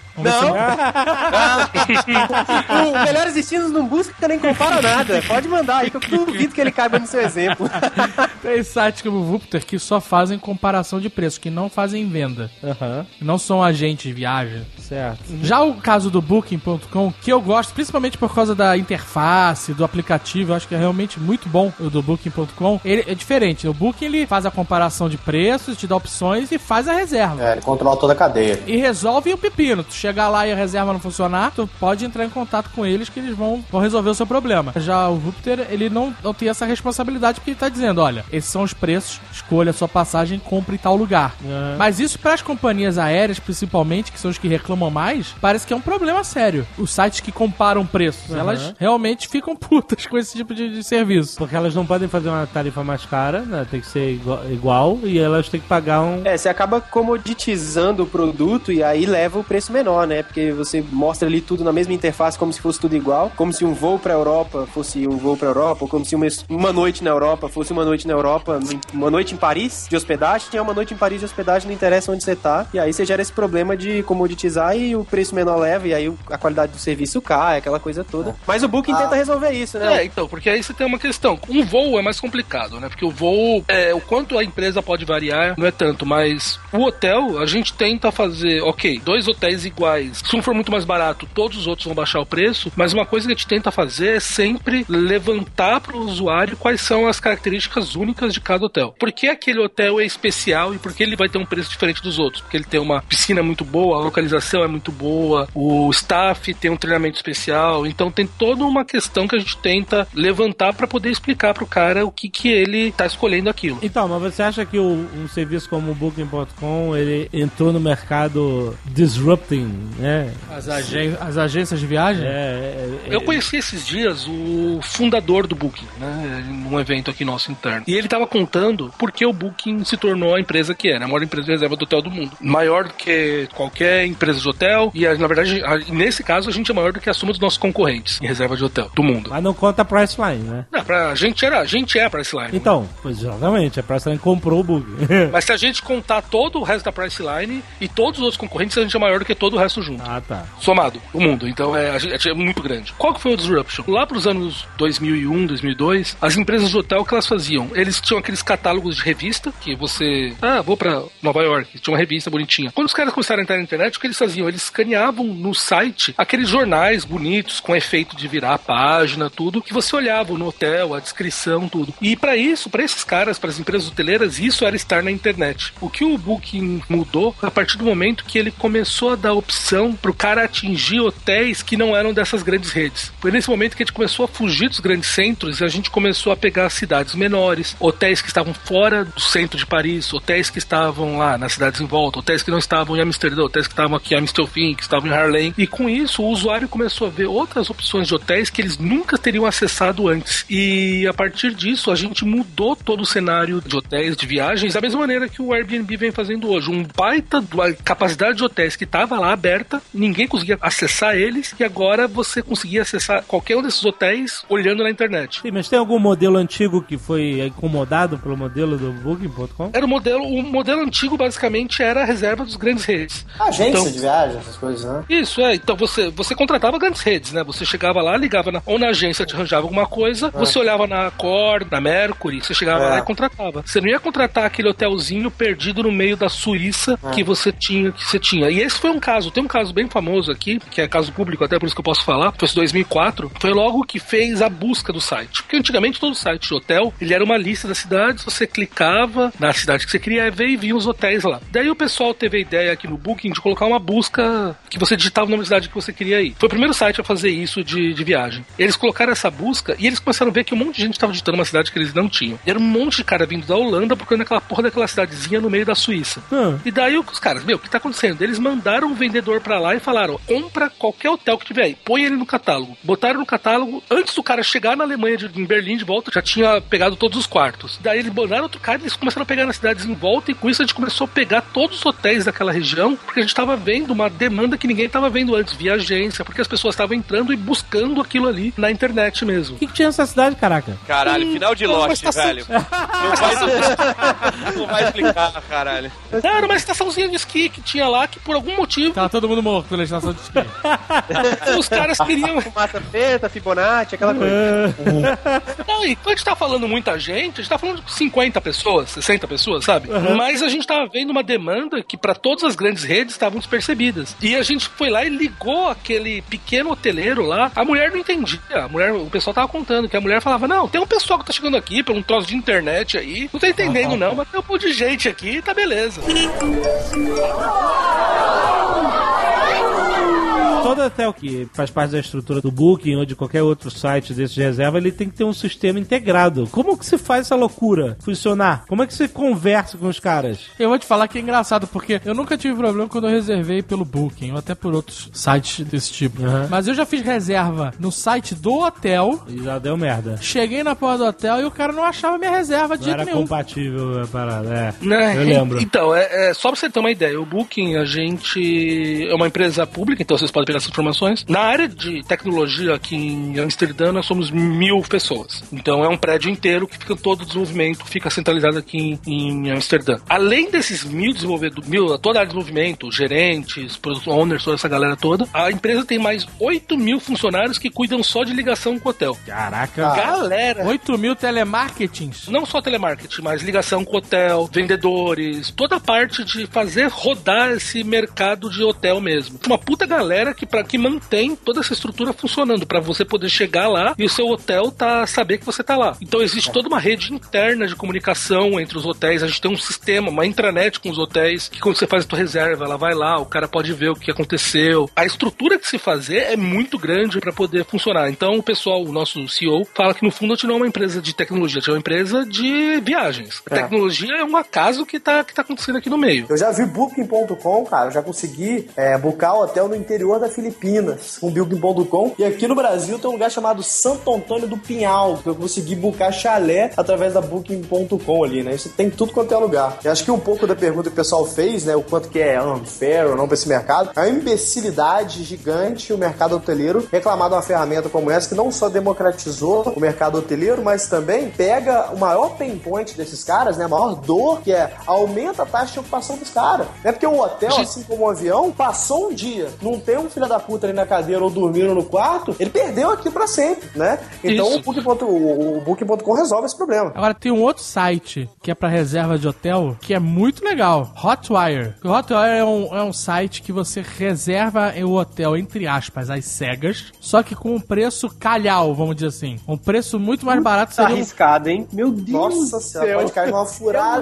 O Melhores Destinos não busca nem compara nada. Pode mandar aí que eu duvido que ele caiba no seu exemplo. Tem sites como o Vupter que só fazem comparação de preços, que não fazem venda. Não são agentes de viagem. Certo. Já o caso do Booking.com, que eu gosto, principalmente por causa da interface, do aplicativo, eu acho que é realmente muito bom o do Booking.com. Ele é diferente. O Booking, ele faz a comparação de preços, te dá opções e faz a reserva. Ele controla toda a cadeia. E resolve o pepino. Tu chegar lá e a reserva não funcionar, tu pode entrar em contato com eles que eles vão resolver o seu problema. Já o Vupter, ele não tem essa responsabilidade porque ele tá dizendo, olha, esses são os preços, escolha a sua passagem, compre em tal lugar. Mas isso para as companhias aéreas, principalmente, que são os que reclamam mais, parece que é um problema sério. Os sites que comparam preços, elas realmente ficam putas com esse tipo de serviço. Porque elas não podem fazer uma tarifa mais cara, né? Tem que ser igual e elas têm que pagar um... Você acaba comoditizando o produto e aí leva o preço menor, né? Porque você mostra ali tudo na mesma interface como se fosse tudo igual, como se um voo pra Europa fosse um voo pra Europa, ou como se uma noite na Europa fosse uma noite na Europa, uma noite em Paris de hospedagem, tinha uma noite em Paris de hospedagem, não interessa onde você tá, e aí você gera esse problema de comoditizar e o preço menor leva, e aí a qualidade do serviço cai, aquela coisa toda. Mas o Booking tenta resolver isso, né? Então, porque aí você tem uma questão. Um voo é mais complicado, né? Porque o voo, o quanto a empresa pode variar, não é tanto, mas o hotel, a gente tenta fazer, 2 hotéis iguais. Se um for muito mais barato, todos os outros vão baixar o preço, mas uma coisa que a gente tenta fazer é sempre levantar para o usuário quais são as características únicas de cada hotel. Por que aquele hotel é especial e por que ele vai ter um preço diferente dos outros? Porque ele tem uma piscina muito boa, a localização iluminação é muito boa, o staff tem um treinamento especial, então tem toda uma questão que a gente tenta levantar pra poder explicar pro cara o que ele tá escolhendo aquilo. Então, mas você acha que um serviço como o Booking.com, ele entrou no mercado disrupting, né? As agências de viagem? Eu conheci esses dias o fundador do Booking, né, num evento aqui nosso interno. E ele tava contando por que o Booking se tornou a empresa que é, né, a maior empresa de reserva do hotel do mundo. Maior do que qualquer empresa de hotel, e na verdade, nesse caso, a gente é maior do que a soma dos nossos concorrentes em reserva de hotel do mundo. Mas não conta a Priceline, né? Não, a gente é a Priceline. Então, pois exatamente, a Priceline comprou o Booking. Mas se a gente contar todo o resto da Priceline e todos os outros concorrentes, a gente é maior do que todo o resto junto. Ah, tá. Somado, o mundo. Então a gente é muito grande. Qual que foi o disruption? Lá pros anos 2001, 2002, as empresas de hotel, o que elas faziam? Eles tinham aqueles catálogos de revista, que você... vou pra Nova York, tinha uma revista bonitinha. Quando os caras começaram a entrar na internet, o que eles faziam? Eles escaneavam no site aqueles jornais bonitos, com efeito de virar a página, tudo, que você olhava no hotel, a descrição, tudo. E pra isso, pra esses caras, para as empresas hoteleiras, isso era estar na internet. O que o Booking mudou a partir do momento que ele começou a dar opção pro cara atingir hotéis que não eram dessas grandes redes. Foi nesse momento que a gente começou a fugir dos grandes centros e a gente começou a pegar cidades menores, hotéis que estavam fora do centro de Paris, hotéis que estavam lá nas cidades em volta, hotéis que não estavam em Amsterdã, hotéis que estavam aqui em Amstelveen, que estavam em Haarlem. E com isso, o usuário começou a ver outras opções de hotéis que eles nunca teriam acessado antes. E a partir disso, a gente mudou todo o cenário de hotéis, de viagens, da mesma maneira que o Airbnb vem fazendo hoje. Um baita da capacidade de hotéis que estava lá aberta, ninguém conseguia acessar eles, e agora você conseguia acessar qualquer um desses hotéis olhando na internet. Sim, mas tem algum modelo antigo que foi incomodado pelo modelo do Booking.com? Era o modelo antigo basicamente era a reserva dos grandes redes. Agência de viagem, essas coisas, né? Isso, então você contratava grandes redes, né? Você chegava lá, ligava ou na agência te arranjava alguma coisa, você olhava na Accor, na Mercury, você chegava lá e contratava. Você não ia contratar aquele hotelzinho perdido no meio da Suíça que você tinha. E esse foi um caso, tem um caso bem famoso aqui, que é caso público, até por isso que eu posso falar, foi em 2004, foi logo que fez a busca do site. Porque antigamente todo site de hotel, ele era uma lista das cidades, você clicava na cidade que você queria ver e via os hotéis lá. Daí o pessoal teve a ideia aqui no Booking de colocar uma busca que você digitava o nome da cidade que você queria ir. Foi o primeiro site a fazer isso de viagem. Eles colocaram essa busca e eles começaram a ver que um monte de gente estava digitando uma cidade que eles não tinham. E era um monte de cara vindo da Holanda procurando aquela porra daquela cidadezinha no meio da Suíça. E daí os caras, o que tá acontecendo? Eles mandaram um vendedor pra lá e falaram, compra qualquer hotel que tiver aí, põe ele no catálogo. Botaram no catálogo, antes do cara chegar na Alemanha, em Berlim de volta, já tinha pegado todos os quartos. Daí eles mandaram outro cara e eles começaram a pegar nas cidades em volta, e com isso a gente começou a pegar todos os hotéis daquela região, porque a gente tava vendo uma demanda que ninguém tava vendo antes, via agência, porque as pessoas estavam entrando e buscando aquilo ali na internet mesmo. O que tinha nessa cidade, caraca? Caralho, final de Lost, velho. Não vai explicar, caralho. Era uma estaçãozinha de esqui que tinha lá, que por algum motivo... Tava todo mundo morto na estação de esqui. Os caras queriam... Mata preta, Fibonacci, aquela coisa. Não, e quando a gente tá falando muita gente, a gente tá falando de 50 pessoas, 60 pessoas, sabe? Mas a gente tava vendo uma demanda que pra todas as grandes redes estavam despercebidas. E a gente foi lá e ligou aquele pequeno hoteleiro lá. A mulher não entendia. O pessoal tava contando que a mulher falava, não, tem um pessoal que tá chegando aqui por um troço de internet aí, não tá entendendo não, mas tem um monte de gente aqui, tá beleza. Todo hotel que faz parte da estrutura do Booking ou de qualquer outro site desse de reserva, ele tem que ter um sistema integrado. Como que se faz essa loucura funcionar? Como é que você conversa com os caras? Eu vou te falar que é engraçado, porque eu nunca tive problema quando eu reservei pelo Booking, ou até por outros sites desse tipo. Mas eu já fiz reserva no site do hotel. E já deu merda. Cheguei na porta do hotel e o cara não achava minha reserva de jeito nenhum. Não era compatível a parada, Eu lembro. Então, só pra você ter uma ideia, o Booking, a gente é uma empresa pública, então vocês podem pegar essas informações. Na área de tecnologia aqui em Amsterdã, nós somos 1.000 pessoas. Então é um prédio inteiro que fica todo o desenvolvimento, fica centralizado aqui em Amsterdã. Além desses 1.000 desenvolvedores, toda a área de desenvolvimento, gerentes, product owners, toda essa galera toda, a empresa tem mais 8.000 funcionários que cuidam só de ligação com o hotel. Caraca. Galera! 8.000 telemarketings? Não só telemarketing, mas ligação com o hotel, vendedores, toda a parte de fazer rodar esse mercado de hotel mesmo. Uma puta galera que que mantém toda essa estrutura funcionando, pra você poder chegar lá e o seu hotel saber que você tá lá. Então existe toda uma rede interna de comunicação entre os hotéis, a gente tem um sistema, uma intranet com os hotéis, que quando você faz a tua reserva, ela vai lá, o cara pode ver o que aconteceu. A estrutura que se fazer é muito grande pra poder funcionar. Então o pessoal, o nosso CEO, fala que no fundo a gente não é uma empresa de tecnologia, a gente é uma empresa de viagens. A tecnologia é um acaso que tá acontecendo aqui no meio. Eu já vi Booking.com, cara, eu já consegui boocar hotel no interior da Filipinas com Booking.com, e aqui no Brasil tem um lugar chamado Santo Antônio do Pinhal, que eu consegui boocar chalé através da Booking.com ali, né? Isso tem tudo quanto é lugar. E acho que um pouco da pergunta que o pessoal fez, né, o quanto que é unfair ou não pra esse mercado, é uma imbecilidade gigante o mercado hoteleiro reclamar de uma ferramenta como essa que não só democratizou o mercado hoteleiro, mas também pega o maior pain point desses caras, né, a maior dor, que é aumenta a taxa de ocupação dos caras. Não é porque o hotel, assim como o avião, passou um dia, não tem um filho da puta ali na cadeira ou dormindo no quarto, ele perdeu aqui pra sempre, né? Então o Booking.com resolve esse problema. Agora tem um outro site que é pra reserva de hotel, que é muito legal, Hotwire. O Hotwire é um site que você reserva o hotel, entre aspas, às cegas, só que com um preço calhau, vamos dizer assim. Um preço muito mais barato. Tá arriscado, hein? Meu Deus. Nossa senhora, pode cair numa furada.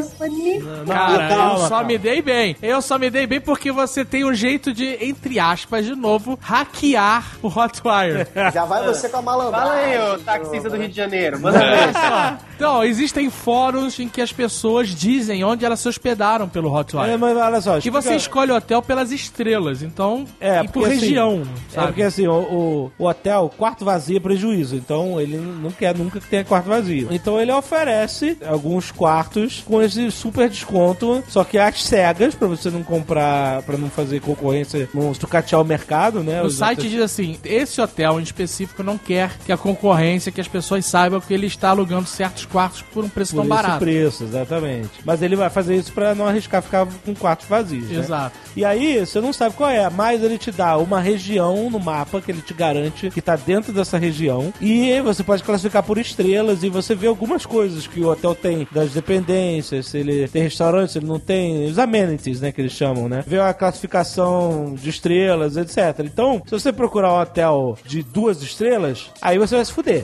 Cara, eu só me dei bem. Eu só me dei bem porque você tem um jeito de, entre aspas, de novo, hackear o Hotwire. Já vai você com a malandragem. Fala aí, ô taxista do Rio de Janeiro. Manda ver. Então, existem fóruns em que as pessoas dizem onde elas se hospedaram pelo Hotwire. Mas olha só, E você escolhe o hotel pelas estrelas, então, e por porque, região, assim, sabe? porque assim, o hotel, quarto vazio é prejuízo, então ele não quer nunca que tenha quarto vazio. Então ele oferece alguns quartos com esse super desconto, só que às cegas, pra você não comprar, pra não fazer concorrência, não estucatear o mercado, né? O site diz assim, esse hotel em específico não quer que a concorrência, que as pessoas saibam que ele está alugando certos quartos por um preço tão barato. Por esse preço, exatamente. Mas ele vai fazer isso pra não arriscar ficar com quartos vazios, né? Exato. E aí, você não sabe qual é, mas ele te dá uma região no mapa que ele te garante que tá dentro dessa região, e você pode classificar por estrelas e você vê algumas coisas que o hotel tem, das dependências, se ele tem restaurante, se ele não tem, os amenities, né, que eles chamam, né? Vê a classificação de estrelas, etc. Então, se você procurar um hotel de 2 estrelas, aí você vai se fuder.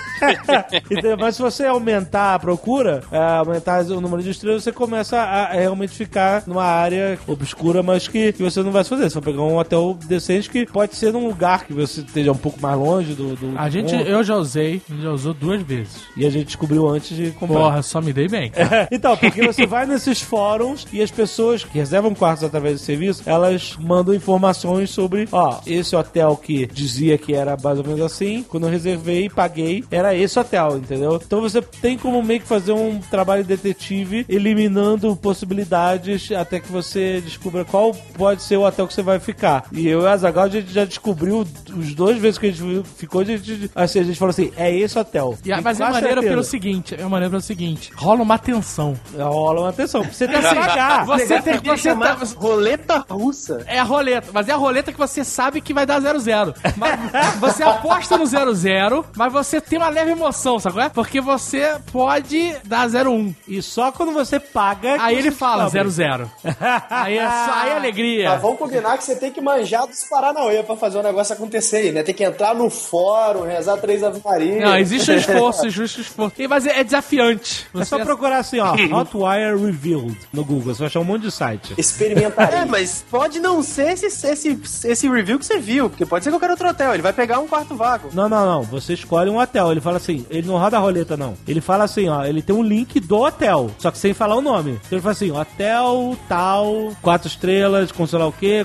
Mas se você aumentar a procura, aumentar o número de estrelas, você começa a realmente ficar numa área obscura, mas que você não vai se fazer. Você vai pegar um hotel decente que pode ser num lugar que você esteja um pouco mais longe do eu já usei, já usou 2 vezes. E a gente descobriu antes de comprar. Porra, só me dei bem. Então, porque você vai nesses fóruns e as pessoas que reservam quartos através do serviço, elas mandam informações sobre, esse hotel que dizia que era mais ou menos assim, quando eu reservei e paguei, era esse hotel, entendeu? Então você tem como meio que fazer um trabalho detetive eliminando possibilidades até que você descubra qual pode ser o hotel que você vai ficar. E eu e a Azaghal, a gente já descobriu os 2 vezes que a gente ficou, a gente falou assim, é esse hotel. Mas é maneiro pelo seguinte, rola uma tensão. Rola uma tensão. Você tem que pagar. Você tem que chamar roleta russa. É a roleta, mas é a roleta que você sabe que vai dar 0-0. Você aposta no 0-0, mas você tem uma leve emoção, sabe qual é? Porque você pode dar 0-1. E só quando você paga... Aí ele fala 0-0. Aí é alegria. Mas vamos combinar que você tem que manjar dos Paranauê pra fazer o negócio acontecer aí, né? Tem que entrar no fórum, rezar 3 Ave Maria. Não, existe um esforço. Mas é desafiante. É só procurar assim, Hotwire Revealed no Google. Você vai achar um monte de site. Experimentaria. Mas pode não ser esse review que você viu, porque pode ser qualquer outro hotel. Ele vai pegar um quarto vago. Não. Você escolhe um hotel. Ele fala assim, ele não roda a roleta, não. Ele fala assim, ele tem um link do hotel, só que sem falar o nome. Então ele fala assim, hotel tal, 4 estrelas, com sei lá o quê.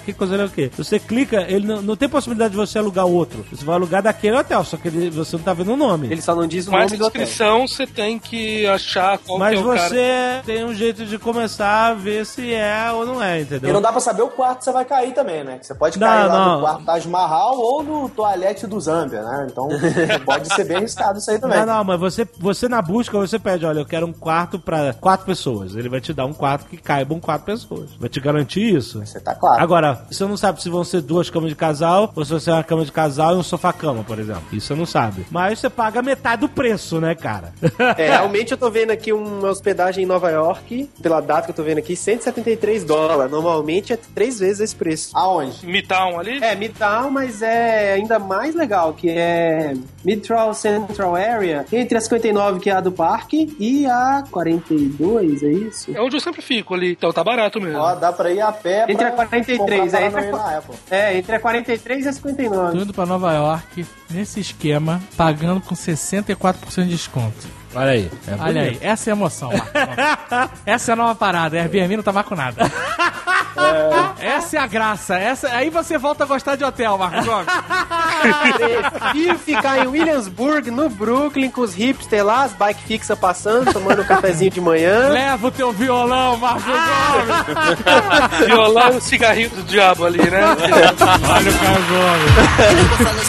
Você clica, ele não tem possibilidade de você alugar outro. Você vai alugar daquele hotel, só que você não tá vendo o nome. Ele só não diz o nome do hotel. Mas a descrição você tem que achar qual que é o cara. Mas você tem um jeito de começar a ver se é ou não é, entendeu? E não dá pra saber o quarto que você vai cair também, né? Você pode cair lá no quarto Taj Mahal ou no toalete do Zâmbia, né? Então pode ser bem arriscado isso aí também. Não, mas você na busca, você pede, olha, eu quero um quarto pra 4 pessoas. Ele vai te dar um quarto que caibam 4 pessoas. Vai te garantir isso. Você tá claro. Agora, você não sabe se vão ser 2 camas de casal ou se fosse uma cama de casal e um sofá-cama, por exemplo. Isso você não sabe. Mas você paga metade do preço, né, cara? Realmente eu tô vendo aqui uma hospedagem em Nova York, pela data que eu tô vendo aqui, $173. Normalmente é 3 vezes esse preço. Aonde? Midtown ali? É, Midtown, mas é ainda mais legal, que é Midtown Central Area, entre a 59, que é a do parque, e a 42, é isso? É onde eu sempre fico ali, então tá barato mesmo. Ó, dá pra ir a pé Entre a 43, entre a 43 e a 59. Tô indo pra Nova York, nesse esquema, pagando com 64% de desconto. Olha aí. Olha aí, essa é a emoção, Marcos. Essa é a nova parada, Airbnb não tá mais com nada. Essa é a graça. Aí você volta a gostar de hotel, Marcos Gomes. Prefiro ficar em Williamsburg, no Brooklyn, com os hipsters lá, as bike fixas passando, tomando um cafezinho de manhã. Leva o teu violão, Marcos Gomes. Violão e o cigarrinho do diabo ali, né? Olha o Marcos Gomes.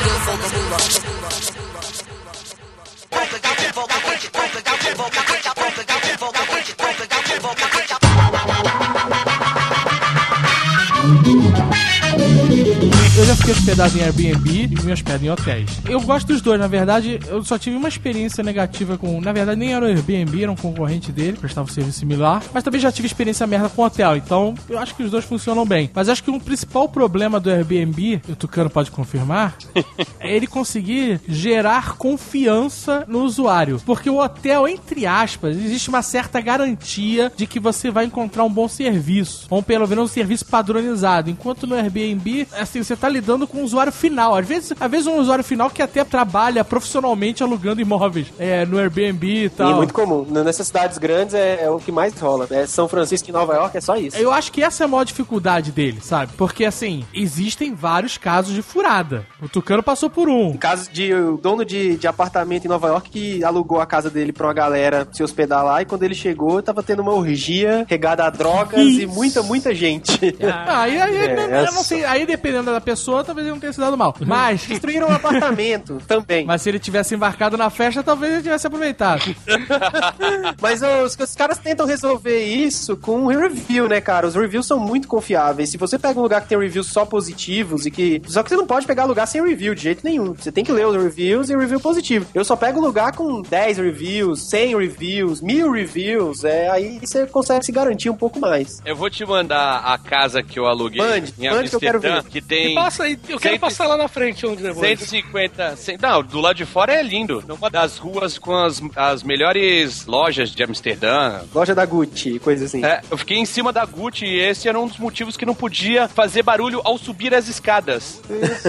Eu já fiquei hospedado em Airbnb e me hospedo em hotéis. Eu gosto dos dois, na verdade, eu só tive uma experiência negativa com... Na verdade, nem era o Airbnb, era um concorrente dele, prestava um serviço similar, mas também já tive experiência merda com hotel, então eu acho que os dois funcionam bem. Mas acho que o principal problema do Airbnb, o Tucano pode confirmar, é ele conseguir gerar confiança no usuário. Porque o hotel, entre aspas, existe uma certa garantia de que você vai encontrar um bom serviço, ou pelo menos um serviço padronizado, enquanto no Airbnb, assim, você tá lidando com o usuário final. Às vezes um usuário final que até trabalha profissionalmente alugando imóveis no Airbnb e tal. E muito comum. Nessas cidades grandes é o que mais rola. São Francisco e Nova York é só isso. Eu acho que essa é a maior dificuldade dele, sabe? Porque, assim, existem vários casos de furada. O Tucano passou por um. Caso de o dono de apartamento em Nova York que alugou a casa dele pra uma galera se hospedar lá, e quando ele chegou, tava tendo uma orgia regada a drogas e muita gente. Eu não sei. Aí, dependendo da pessoa, talvez ele não tenha se dado mal. Mas... Destruíram um apartamento também. Mas se ele tivesse embarcado na festa, talvez ele tivesse aproveitado. Mas os caras tentam resolver isso com review, né, cara? Os reviews são muito confiáveis. Se você pega um lugar que tem reviews só positivos só que você não pode pegar lugar sem review de jeito nenhum. Você tem que ler os reviews e review positivo. Eu só pego lugar com 10 reviews, 100 reviews, 1000 reviews. Aí você consegue se garantir um pouco mais. Eu vou te mandar a casa que eu aluguei em Amsterdã, que eu quero ver. Que tem... Passa aí, eu quero passar lá na frente onde depois. 150... Não, do lado de fora é lindo. Uma das ruas com as melhores lojas de Amsterdã. Loja da Gucci, coisa assim. Eu fiquei em cima da Gucci e esse era um dos motivos que não podia fazer barulho ao subir as escadas.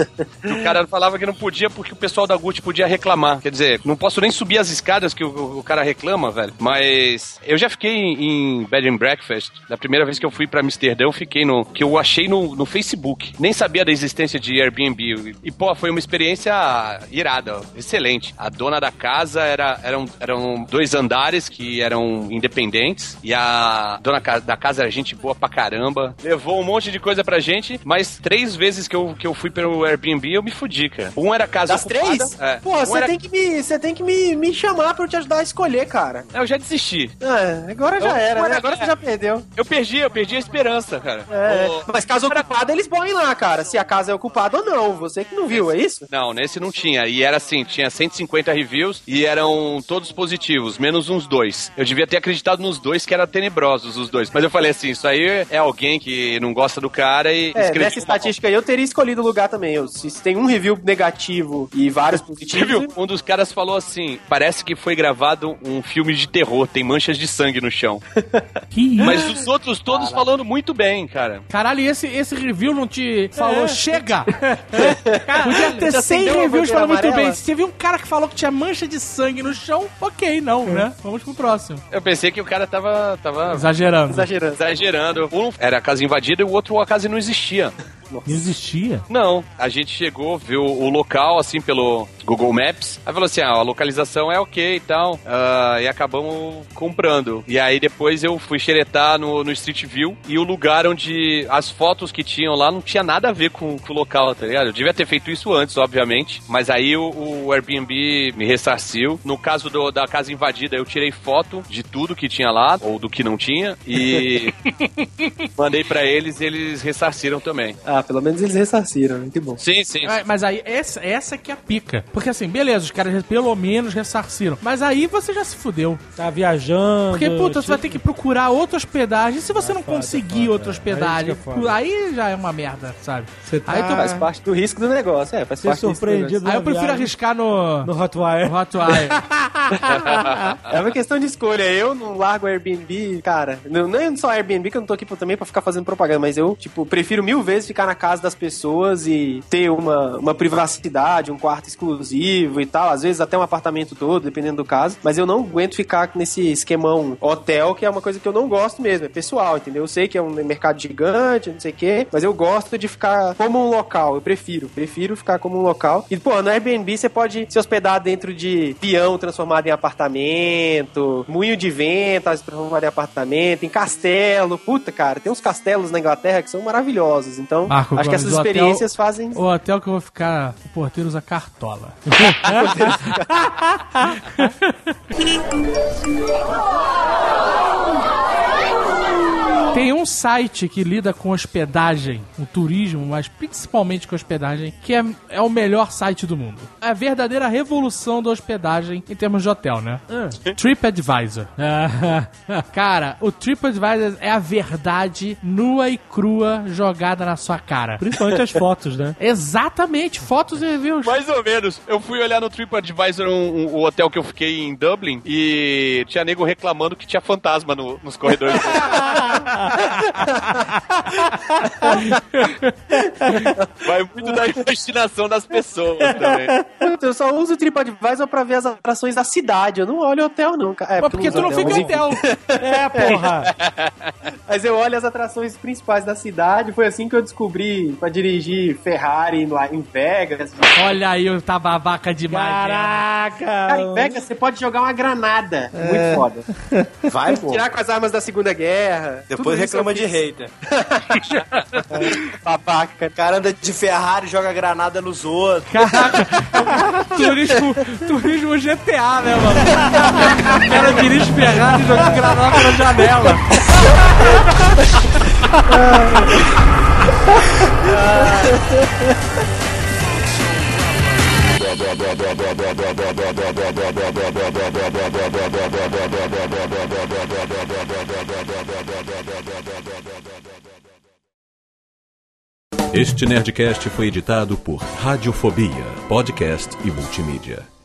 O cara falava que não podia porque o pessoal da Gucci podia reclamar. Quer dizer, não posso nem subir as escadas que o cara reclama, velho. Mas eu já fiquei em Bed and Breakfast. Da primeira vez que eu fui pra Amsterdã, eu fiquei que eu achei no Facebook. Nem sabia da existência de Airbnb. E, pô, foi uma experiência irada, excelente. A dona da casa eram 2 andares que eram independentes. E a dona da casa era gente boa pra caramba. Levou um monte de coisa pra gente, mas 3 vezes que eu fui pelo Airbnb, eu me fudi, cara. Um era casa das ocupada. 3? Pô, você tem que me chamar pra eu te ajudar a escolher, cara. Eu já desisti. Agora já era, né? Agora você já perdeu. Eu perdi a esperança, cara. Mas casa ocupada, eles põem lá, cara. Se a casa é ocupada ou não. Você que não viu, é isso? Não, nesse não tinha. E era assim, tinha 150 reviews e eram todos positivos, menos uns 2. Eu devia ter acreditado nos 2, que eram tenebrosos os 2. Mas eu falei assim, isso aí é alguém que não gosta do cara e escreveu. Nessa estatística aí, eu teria escolhido o lugar também. Se tem um review negativo e vários positivos... Um dos caras falou assim, parece que foi gravado um filme de terror, tem manchas de sangue no chão. Mas os outros todos falando muito bem, cara. Caralho, e esse review não te falou chega? Podia ter 100 reviews falando muito bem. Se você viu um cara que falou que tinha mancha de sangue no chão, ok, não, né? Vamos pro próximo. Eu pensei que o cara tava Exagerando. Um era a casa invadida e o outro a casa não existia. Não existia? Não, a gente chegou, viu o local, assim, pelo Google Maps. Aí falou assim, a localização é ok e tal. E acabamos comprando. E aí depois eu fui xeretar no Street View e o lugar onde as fotos que tinham lá não tinha nada a ver com o local, tá ligado? Eu devia ter feito isso antes, obviamente. Mas aí o Airbnb me ressarciu. No caso da casa invadida, eu tirei foto de tudo que tinha lá, ou do que não tinha, e mandei pra eles e eles ressarciram também. Pelo menos eles ressarciram, né? Que bom. Sim. Mas aí, essa que é a pica. Porque assim, beleza, os caras pelo menos ressarciram. Mas aí você já se fudeu. Tá viajando. Porque, puta, você vai ter que procurar outra hospedagem. E se você não conseguir outra hospedagem, aí já é uma merda, sabe? Você tá... Aí Faz parte do risco do negócio, faz parte surpreendido. Aí eu prefiro arriscar no Hotwire. É uma questão de escolha. Eu não largo Airbnb, cara. Não é só Airbnb, que eu não tô aqui também pra ficar fazendo propaganda, mas eu, prefiro 1000 vezes ficar na casa das pessoas e ter uma privacidade, um quarto exclusivo e tal. Às vezes até um apartamento todo, dependendo do caso. Mas eu não aguento ficar nesse esquemão hotel, que é uma coisa que eu não gosto mesmo. É pessoal, entendeu? Eu sei que é um mercado gigante, não sei o quê, mas eu gosto de ficar como um local. Eu prefiro ficar como um local. E, no Airbnb você pode se hospedar dentro de peão transformado em apartamento, moinho de vento transformado em apartamento, em castelo. Puta, cara, tem uns castelos na Inglaterra que são maravilhosos. Então, Marco, acho que essas experiências fazem... O hotel que eu vou ficar, o porteiro usa cartola. Tem um site que lida com hospedagem, com turismo, mas principalmente com hospedagem, que é o melhor site do mundo. É a verdadeira revolução da hospedagem em termos de hotel, né? TripAdvisor. Cara, o TripAdvisor é a verdade nua e crua jogada na sua cara. Principalmente as fotos, né? Exatamente, fotos e reviews. Mais ou menos. Eu fui olhar no TripAdvisor o hotel que eu fiquei em Dublin e tinha nego reclamando que tinha fantasma nos corredores. Vai muito da imaginação das pessoas também. Eu só uso o TripAdvisor pra ver as atrações da cidade. Eu não olho hotel, não, cara. Mas porque tu não fica em hotel. Porra. Mas eu olho as atrações principais da cidade. Foi assim que eu descobri pra dirigir Ferrari lá em Vegas. Olha aí, eu tava vaca demais. Caraca. Cara, em Vegas você pode jogar uma granada. Muito foda. Vai, pô. Tirar com as armas da Segunda Guerra. Depois reclama de hater. Babaca. O cara anda de Ferrari e joga granada nos outros. Caraca. Turismo GTA, né, mano? O cara dirige Ferrari e joga granada pela janela. Este Nerdcast foi editado por Radiofobia, podcast e multimídia.